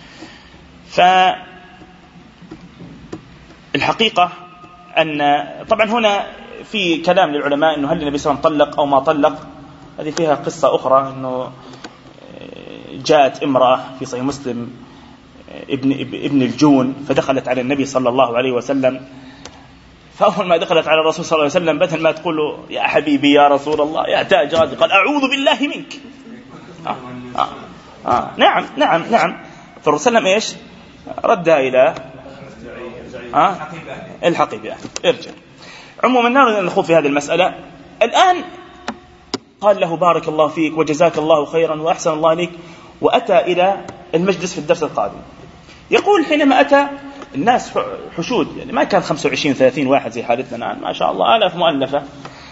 فالحقيقة أن طبعا هنا في كلام للعلماء أنه هل النبي صلى الله عليه وسلم طلق أو ما طلق. هذه فيها قصة أخرى، أنه جاءت امرأة في صحيح مسلم ابن الجون فدخلت على النبي صلى الله عليه وسلم، فأول ما دخلت على الرسول صلى الله عليه وسلم بدل ما تقول له يا حبيبي يا رسول الله يا تاج راسي، قال أعوذ بالله منك. نعم. فالرسول صلى إيش ردها إلى الحقي بأهل ارجع. عموما نريد أن نخوض في هذه المسألة الآن. قال له بارك الله فيك وجزاك الله خيرا وأحسن الله عليك، وأتى إلى المجلس في الدرس القادم. يقول حينما أتى الناس حشود، يعني ما كان 25-30 واحد زي حالتنا الآن، ما شاء الله آلاف مؤلفة.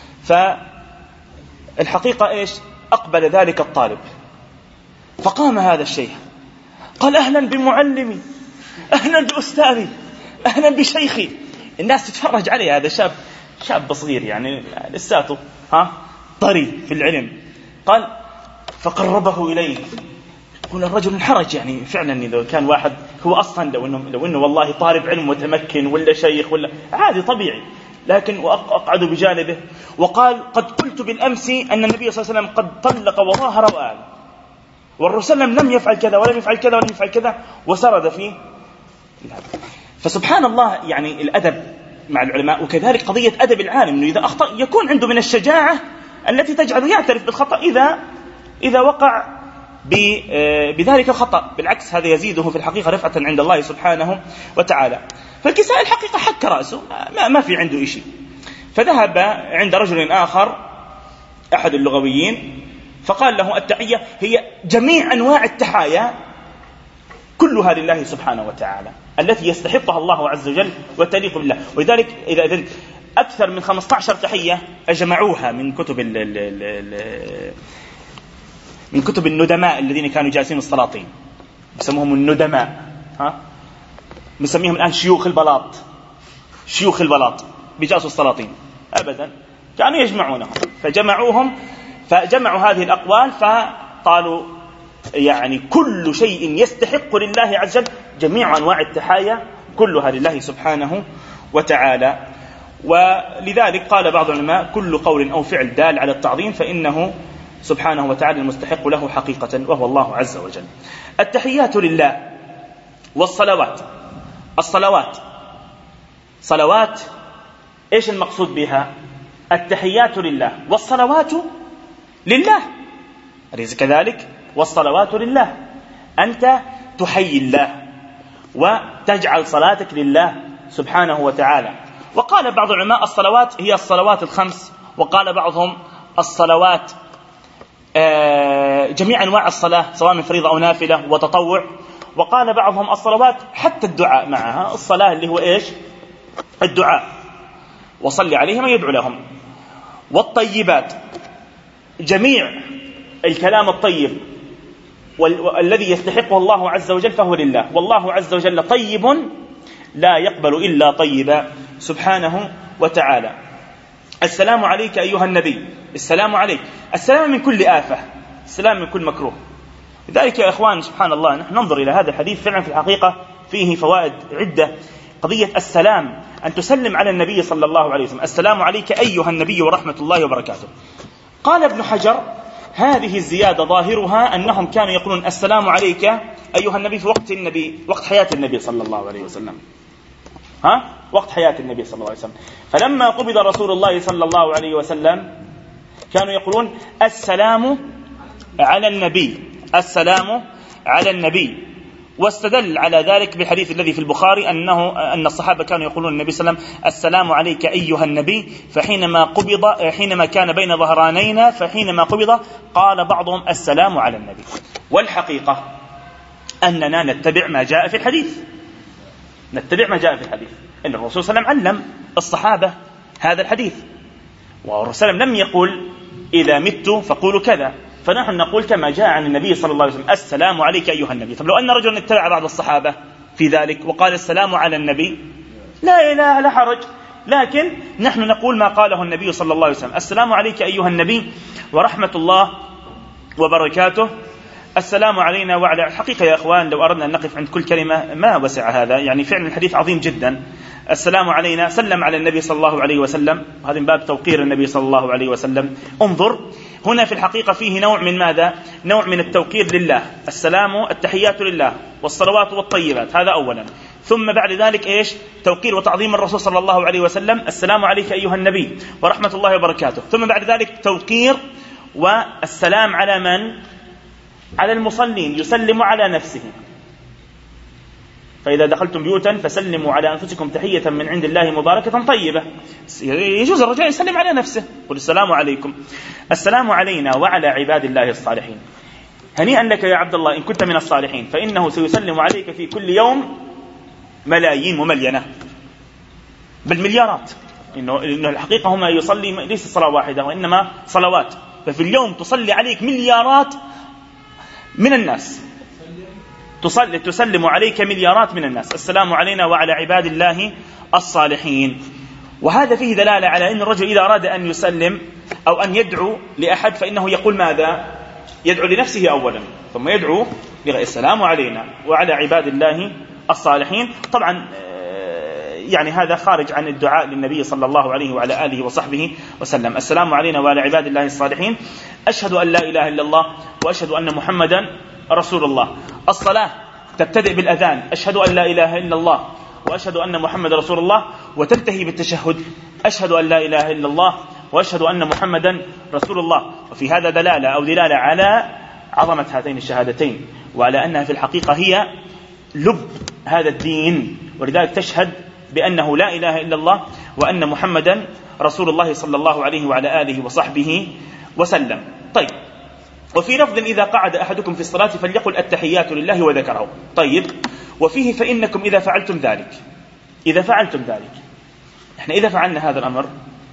فالحقيقة إيش أقبل ذلك الطالب فقام هذا الشيخ قال أهلا بمعلمي، أهلا بأستاذي، أهلا بشيخي. الناس تتفرج عليه، هذا شاب صغير يعني لساته طري في العلم. قال فقربه إليه. يقول الرجل انحرج، يعني فعلا إذا كان واحد هو أصلا لو إنه والله طالب علم متمكن ولا شيخ ولا عادي طبيعي، لكن وأقعد بجانبه. وقال قد قلت بالأمس أن النبي صلى الله عليه وسلم قد طلق وظاهر وآل، والرسول لم يفعل كذا ولم يفعل كذا ولم يفعل كذا، وسرد فيه. فسبحان الله يعني الأدب مع العلماء، وكذلك قضية أدب العالم أنه إذا أخطأ يكون عنده من الشجاعة التي تجعله يعترف بالخطأ إذا وقع بذلك الخطأ. بالعكس هذا يزيده في الحقيقة رفعة عند الله سبحانه وتعالى. فالكسائي الحقيقة حك رأسه، ما في عنده شيء. فذهب عند رجل آخر أحد اللغويين فقال له التحية هي جميع أنواع التحايا كلها لله سبحانه وتعالى التي يستحقها الله عز وجل وتليق بالله. ولذلك إذا أكثر من 15 تحية أجمعوها من كتب الندماء الذين كانوا جالسين السلاطين، يسموهم الندماء، نسميهم الآن شيوخ البلاط بجاسوا السلاطين أبدا، كانوا يجمعونهم فجمعوا هذه الأقوال فقالوا يعني كل شيء يستحق لله عز وجل، جميع أنواع التحايا كلها لله سبحانه وتعالى. ولذلك قال بعض العلماء كل قول أو فعل دال على التعظيم فإنه سبحانه وتعالى المستحق له حقيقة وهو الله عز وجل. التحيات لله والصلوات. صلوات إيش المقصود بها؟ التحيات لله والصلوات لله، أليس كذلك؟ والصلوات لله، أنت تحيي الله وتجعل صلاتك لله سبحانه وتعالى. وقال بعض العلماء الصلوات هي الصلوات الخمس، وقال بعضهم الصلوات جميع أنواع الصلاة سواء من فريضة أو نافلة وتطوع، وقال بعضهم الصلوات حتى الدعاء معها، الصلاة اللي هو إيش؟ الدعاء، وصلي عليهم يدعو لهم. والطيبات جميع الكلام الطيب والذي يستحقه الله عز وجل فهو لله، والله عز وجل طيب لا يقبل إلا طيبا سبحانه وتعالى. السلام عليك أيها النبي، السلام عليك، السلام من كل آفة، السلام من كل مكروه. لذلك يا إخوان سبحان الله نحن ننظر إلى هذا الحديث فعلا في الحقيقة فيه فوائد عدة. قضية السلام، أن تسلم على النبي صلى الله عليه وسلم، السلام عليك أيها النبي ورحمة الله وبركاته. قال ابن حجر هذه الزيادة ظاهرها أنهم كانوا يقولون السلام عليك أيها النبي في وقت حياة النبي صلى الله عليه وسلم، وقت حياة النبي صلى الله عليه وسلم. فلما قبض رسول الله صلى الله عليه وسلم كانوا يقولون السلام على النبي، السلام على النبي. واستدل على ذلك بالحديث الذي في البخاري أن الصحابة كانوا يقولون النبي صلى الله عليه وسلم السلام عليك أيها النبي، حينما كان بين ظهرانينا فحينما قبض قال بعضهم السلام على النبي. والحقيقة أننا نتبع ما جاء في الحديث، إن الرسول صلى الله عليه وسلم علم الصحابة هذا الحديث، والرسول لم يقل إذا مت فقولوا كذا، فنحن نقول كما جاء عن النبي صلى الله عليه وسلم السلام عليك أيها النبي. طب لو أن رجلا اتبع بعض الصحابة في ذلك وقال السلام على النبي لا إله لا حرج، لكن نحن نقول ما قاله النبي صلى الله عليه وسلم السلام عليك أيها النبي ورحمة الله وبركاته، السلام علينا وعلى. الحقيقة يا أخوان لو أردنا أن نقف عند كل كلمة ما وسع هذا، يعني فعلا الحديث عظيم جدا. السلام علينا، سلم على النبي صلى الله عليه وسلم، هذا من باب توقير النبي صلى الله عليه وسلم. انظر هنا في الحقيقة فيه نوع من ماذا؟ نوع من التوقير لله، السلام التحيات لله والصلوات والطيبات، هذا أولا. ثم بعد ذلك إيش؟ توقير وتعظيم الرسول صلى الله عليه وسلم، السلام عليك أيها النبي ورحمة الله وبركاته. ثم بعد ذلك توقير والسلام على من؟ على المصلين، يسلم على نفسه. فإذا دخلتم بيوتا فسلموا على أنفسكم تحية من عند الله مباركة طيبة. يجوز الرجل يسلم على نفسه، قل السلام عليكم. السلام علينا وعلى عباد الله الصالحين. هنيئا لك يا عبد الله إن كنت من الصالحين، فإنه سيسلم عليك في كل يوم ملايين وملينة بالمليارات. إنه الحقيقة هما يصلي ليس صلاة واحدة وإنما صلوات، ففي اليوم تصلي عليك مليارات من الناس، تسلم عليك مليارات من الناس. السلام علينا وعلى عباد الله الصالحين. وهذا فيه دلالة على أن الرجل إذا أراد أن يسلم أو أن يدعو لأحد فإنه يقول ماذا؟ يدعو لنفسه أولا ثم يدعو السلام علينا وعلى عباد الله الصالحين. طبعا يعني هذا خارج عن الدعاء للنبي صلى الله عليه وعلى آله وصحبه وسلم. السلام علينا وعلى عباد الله الصالحين، أشهد أن لا إله إلا الله وأشهد أن محمدا رسول الله. الصلاة تبتدئ بالأذان أشهد أن لا إله إلا الله وأشهد أن محمد رسول الله، وتنتهي بالتشهد أشهد أن لا إله إلا الله وأشهد أن محمدا رسول الله. وفي هذا دلالة على عظمة هاتين الشهادتين، وعلى أنها في الحقيقة هي لب هذا الدين، ولذلك تشهد بأنه لا إله إلا الله وأن محمدا رسول الله صلى الله عليه وعلى آله وصحبه وسلم. طيب، وفي لفظ إذا قعد أحدكم في الصلاة فليقل التحيات لله وذكره. طيب، وفيه فإنكم إذا فعلتم ذلك، إحنا إذا فعلنا هذا الأمر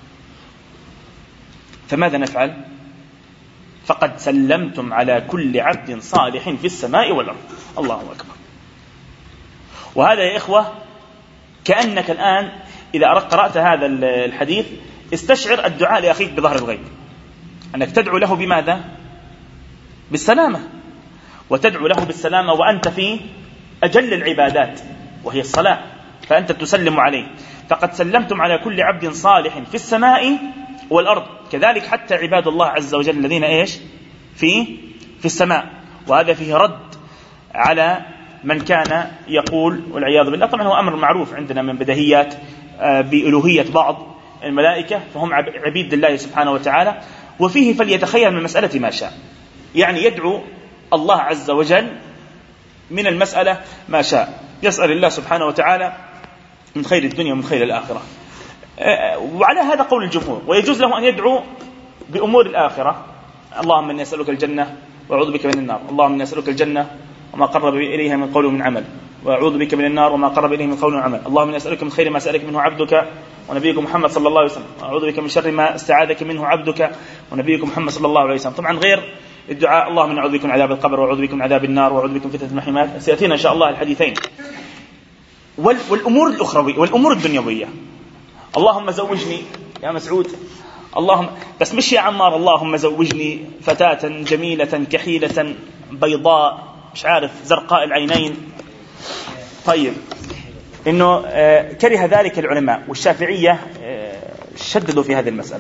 فماذا نفعل؟ فقد سلمتم على كل عبد صالح في السماء والأرض. الله أكبر. وهذا يا إخوة كأنك الآن إذا قرأت هذا الحديث استشعر الدعاء لأخيك بظهر الغيب، أنك تدعو له بماذا؟ بالسلامة، وتدعو له بالسلامة وأنت في أجل العبادات وهي الصلاة، فأنت تسلم عليه. فقد سلمتم على كل عبد صالح في السماء والأرض. كذلك حتى عباد الله عز وجل الذين إيش في السماء. وهذا فيه رد على من كان يقول والعياذ بالله، طبعا هو أمر معروف عندنا من بديهيات بألوهية بعض الملائكة، فهم عبيد الله سبحانه وتعالى. وفيه فليتخير من المسألة ما شاء، يعني يدعو الله عز وجل من المسألة ما شاء، يسأل الله سبحانه وتعالى من خير الدنيا ومن خير الآخرة. وعلى هذا قول الجمهور. ويجوز له أن يدعو بأمور الآخرة، اللهم إني أسألك الجنة وأعوذ بك من النار، اللهم إني أسألك الجنة وما قرب إليها من قول ومن عمل، وأعوذ بك من النار وما قرب إليه من قول وعمل، اللهم إني أسألك من خير ما سألك منه عبدك ونبيك محمد صلى الله عليه وسلم، وأعوذ بك من شر ما استعاذك منه عبدك ونبيك محمد صلى الله عليه وسلم. طبعا غير الدعاء اللهم إني أعوذ بك من عذاب القبر وأعوذ بك من عذاب النار وأعوذ بك من فتنة المحيمات، سيأتينا إن شاء الله الحديثين. والأمور الأخروية والأمور الدنيوية، اللهم زوجني يا مسعود، اللهم بس مش يا عمار، اللهم زوجني فتاة جميلة كحيلة بيضاء مش عارف زرقاء العينين. طيب، إنه كره ذلك العلماء والشافعية شددوا في هذه المسألة.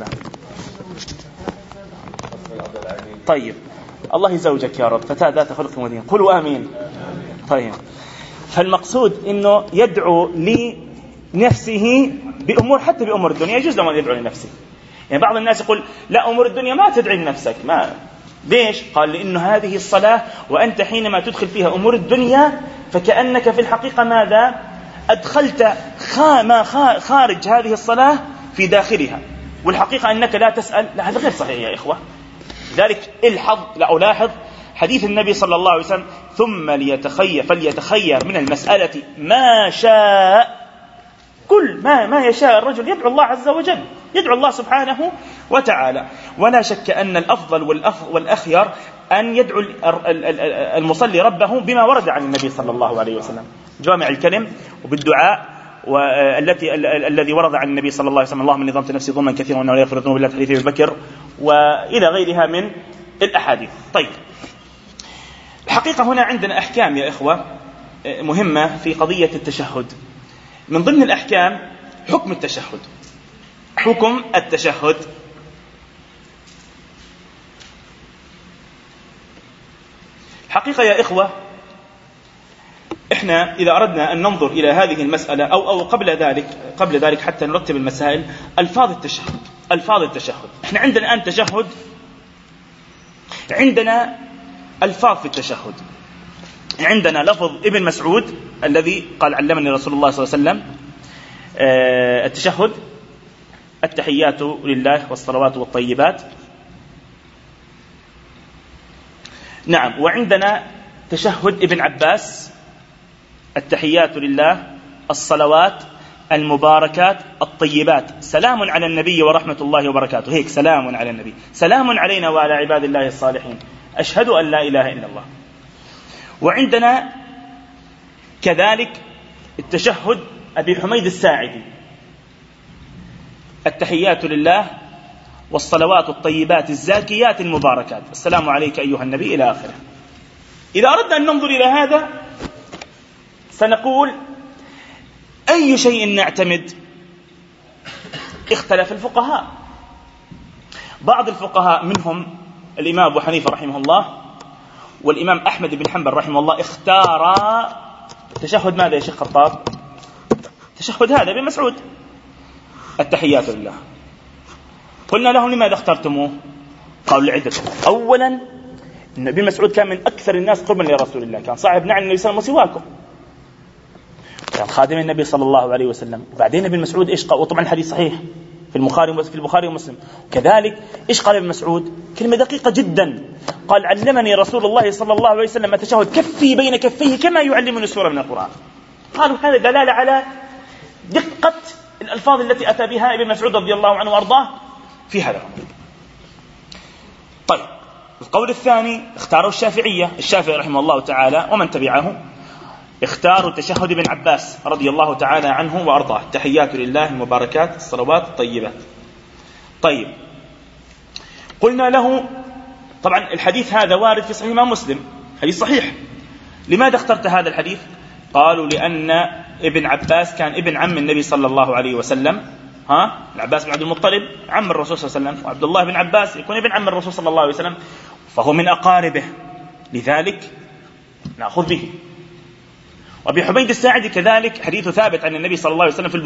طيب، الله يزوجك يا رب فتاة ذات خلق ودين، قولوا آمين. طيب، فالمقصود إنه يدعو لنفسه بأمور، حتى بأمور الدنيا يجوز له أن يدعو لنفسه. يعني بعض الناس يقول لا أمور الدنيا ما تدعي لنفسك، ما ليش؟ قال لأنه هذه الصلاة وأنت حينما تدخل فيها أمور الدنيا فكأنك في الحقيقة ماذا؟ أدخلت خارج هذه الصلاة في داخلها، والحقيقة أنك لا تسأل. لا، هذا غير صحيح يا إخوة. لذلك ألاحظ حديث النبي صلى الله عليه وسلم ثم فليتخير من المسألة ما شاء. كل ما يشاء الرجل يدعو الله عز وجل، يدعو الله سبحانه وتعالى. ولا شك أن الأفضل والأخير أن يدعو المصلي ربه بما ورد عن النبي صلى الله عليه وسلم، جامع الكلم وبالدعاء الذي ورد عن النبي صلى الله عليه وسلم، اللهم إني ظلمت نفسي ظلما كثيرا وأنه لا يغفر الذنوب إلا أنت حديث أبي بكر، وإلى غيرها من الأحاديث. طيب، الحقيقة هنا عندنا أحكام يا إخوة مهمة في قضية التشهد. من ضمن الأحكام حكم التشهد. حقيقة يا إخوة إحنا إذا أردنا أن ننظر إلى هذه المسألة أو قبل ذلك حتى نرتب المسائل، ألفاظ التشهد. إحنا عندنا الآن تشهد، عندنا ألفاظ في التشهد. عندنا لفظ ابن مسعود الذي قال علمني رسول الله صلى الله عليه وسلم التشهد التحيات لله والصلوات والطيبات. نعم. وعندنا تشهد ابن عباس التحيات لله الصلوات المباركات الطيبات، سلام على النبي ورحمة الله وبركاته. هيك سلام على النبي، سلام علينا وعلى عباد الله الصالحين، أشهد أن لا إله إلا الله. وعندنا كذلك التشهد أبي حميد الساعدي التحيات لله والصلوات الطيبات الزاكيات المباركات، السلام عليك أيها النبي إلى آخره. إذا أردنا أن ننظر إلى هذا سنقول أي شيء نعتمد؟ اختلف الفقهاء. بعض الفقهاء منهم الإمام أبو حنيفة رحمه الله والإمام أحمد بن حنبل رحمه الله اختار تشهد ماذا يا شيخ خطاب؟ تشهد هذا ابن مسعود التحيات لله. قلنا لهم لماذا اخترتموه؟ قالوا لعدة. أولا إن ابن مسعود كان من أكثر الناس قربا لرسول الله، كان صاحب نعل النبي صلى الله عليه وسلم وسواكم، كان خادم النبي صلى الله عليه وسلم. وبعدين ابن مسعود إيش قال؟ وطبعا الحديث صحيح في في البخاري ومسلم. كذلك إيش قال ابن مسعود؟ كلمة دقيقة جدا، قال علمني رسول الله صلى الله عليه وسلم التشهد كفي بين كفيه كما يعلمني سورة من القرآن. قالوا هذا دلالة على دقة الألفاظ التي أتى بها ابن مسعود رضي الله عنه وأرضاه في هذا الأمر. طيب القول الثاني اختاروا الشافعي رحمه الله تعالى ومن تبعه، اختاروا تشهد ابن عباس رضي الله تعالى عنه وأرضاه، تحيات لله المباركات الصلوات الطيبات. طيب قلنا له طبعا الحديث هذا وارد في صحيح إمام مسلم، حديث صحيح. لماذا اخترت هذا الحديث؟ قالوا لأن ابن عباس كان ابن عم النبي صلى الله عليه وسلم، العباس بن عبد المطلب عم الرسول صلى الله عليه وسلم، وعبد الله بن عباس يكون ابن عم الرسول صلى الله عليه وسلم، فهو من أقاربه، لذلك نأخذ به. وأبي حميد الساعدي كذلك حديثه ثابت عن النبي صلى الله عليه وسلم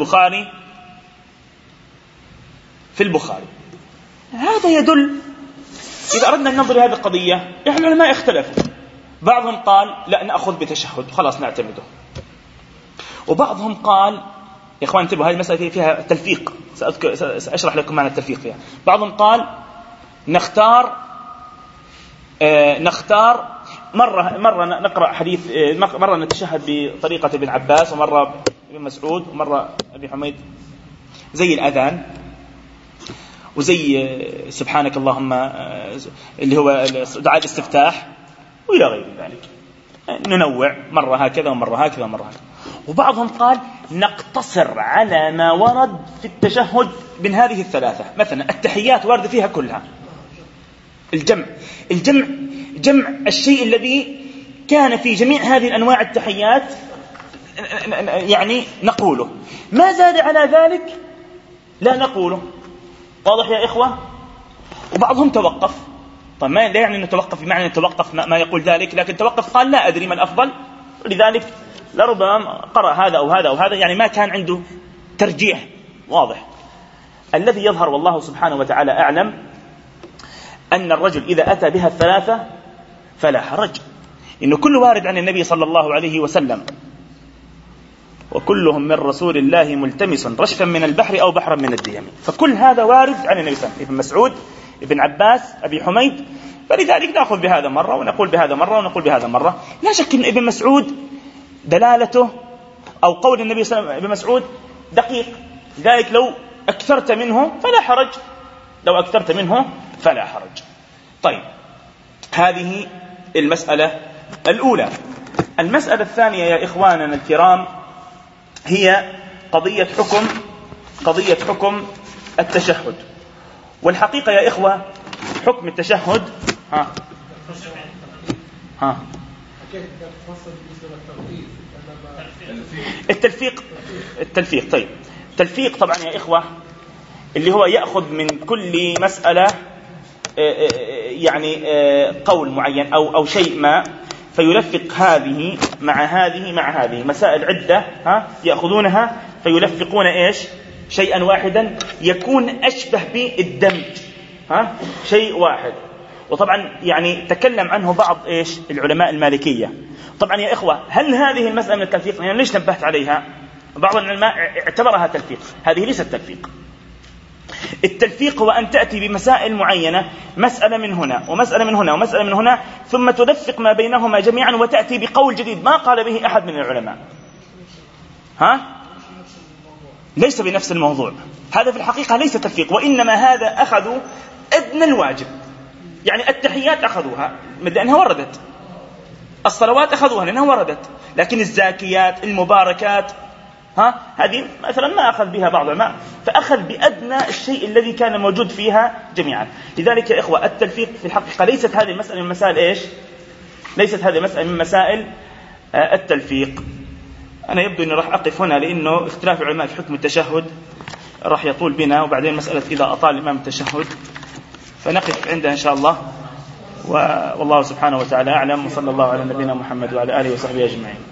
في البخاري. هذا يدل إذا أردنا أن ننظر هذه القضية، العلماء اختلفوا، بعضهم قال لا نأخذ بتشهد خلاص نعتمده، وبعضهم قال يا إخوان انتبهوا هذه المسألة فيها تلفيق، سأشرح لكم معنى التلفيق فيها. بعضهم قال نختار مرة نقرأ حديث، مرة نتشهد بطريقة ابن عباس، ومرة ابن مسعود، ومرة أبي حميد، زي الأذان وزي سبحانك اللهم اللي هو دعاء الاستفتاح وإلى غير ذلك، ننوع مرة هكذا ومرة هكذا ومرة هكذا. وبعضهم قال نقتصر على ما ورد في التشهد من هذه الثلاثة، مثلا التحيات وارد فيها كلها، جمع الشيء الذي كان في جميع هذه الأنواع التحيات يعني نقوله، ما زاد على ذلك لا نقوله. واضح يا إخوة؟ وبعضهم توقف، طيب لا يعني أنه توقف بمعنى أنه توقف ما يقول ذلك، لكن توقف قال لا أدري ما الأفضل، لذلك لربما قرأ هذا أو هذا أو هذا، يعني ما كان عنده ترجيح واضح. الذي يظهر والله سبحانه وتعالى أعلم أن الرجل إذا أتى بها الثلاثة فلا حرج، إنه كل وارد عن النبي صلى الله عليه وسلم، وكلهم من رسول الله ملتمس رشفا من البحر أو بحرا من الديم، فكل هذا وارد عن النبي صلى الله عليه وسلم، ابن مسعود، ابن عباس، أبي حميد، فلذلك نأخذ بهذا مرة ونقول بهذا مرة ونقول بهذا مرة. لا شك أن ابن مسعود دلالته أو قول النبي صلى الله عليه وسلم ابن مسعود دقيق، لذلك لو أكثرت منه فلا حرج. طيب هذه المسألة الأولى. المسألة الثانية يا إخواننا الكرام هي قضية حكم التشهد. والحقيقة يا إخوة حكم التشهد التلفيق. طيب التلفيق طبعا يا إخوة اللي هو يأخذ من كل مسألة يعني قول معين أو شيء ما، فيلفق هذه مع هذه مسائل عدة يأخذونها فيلفقون شيئا واحدا يكون أشبه بالدمج، شيء واحد. وطبعا يعني تكلم عنه بعض العلماء المالكية. طبعا يا إخوة هل هذه المسألة من التلفيق؟ يعني ليش نبهت عليها؟ بعض العلماء اعتبرها تلفيق، هذه ليست تلفيق. التلفيق هو أن تأتي بمسائل معينة، مسألة من هنا ومسألة من هنا ومسألة من هنا، ثم تدفق ما بينهما جميعا وتأتي بقول جديد ما قال به أحد من العلماء. ليس بنفس الموضوع، هذا في الحقيقة ليس تلفيق، وإنما هذا أخذوا أدنى الواجب. يعني التحيات أخذوها لأنها وردت، الصلوات أخذوها لأنها وردت، لكن الزاكيات المباركات هذه مثلا ما أخذ بها بعض العلماء، فأخذ بأدنى الشيء الذي كان موجود فيها جميعا. لذلك يا إخوة التلفيق في الحقيقة ليست هذه المسألة من مسائل ليست هذه مسألة من مسائل التلفيق. أنا يبدو أني راح أقف هنا لأنه اختلاف العلماء في حكم التشهد راح يطول بنا، وبعدين مسألة إذا أطال الإمام التشهد فنقف عندها إن شاء الله. والله سبحانه وتعالى أعلم، وصلى الله على نبينا محمد وعلى آله وصحبه أجمعين.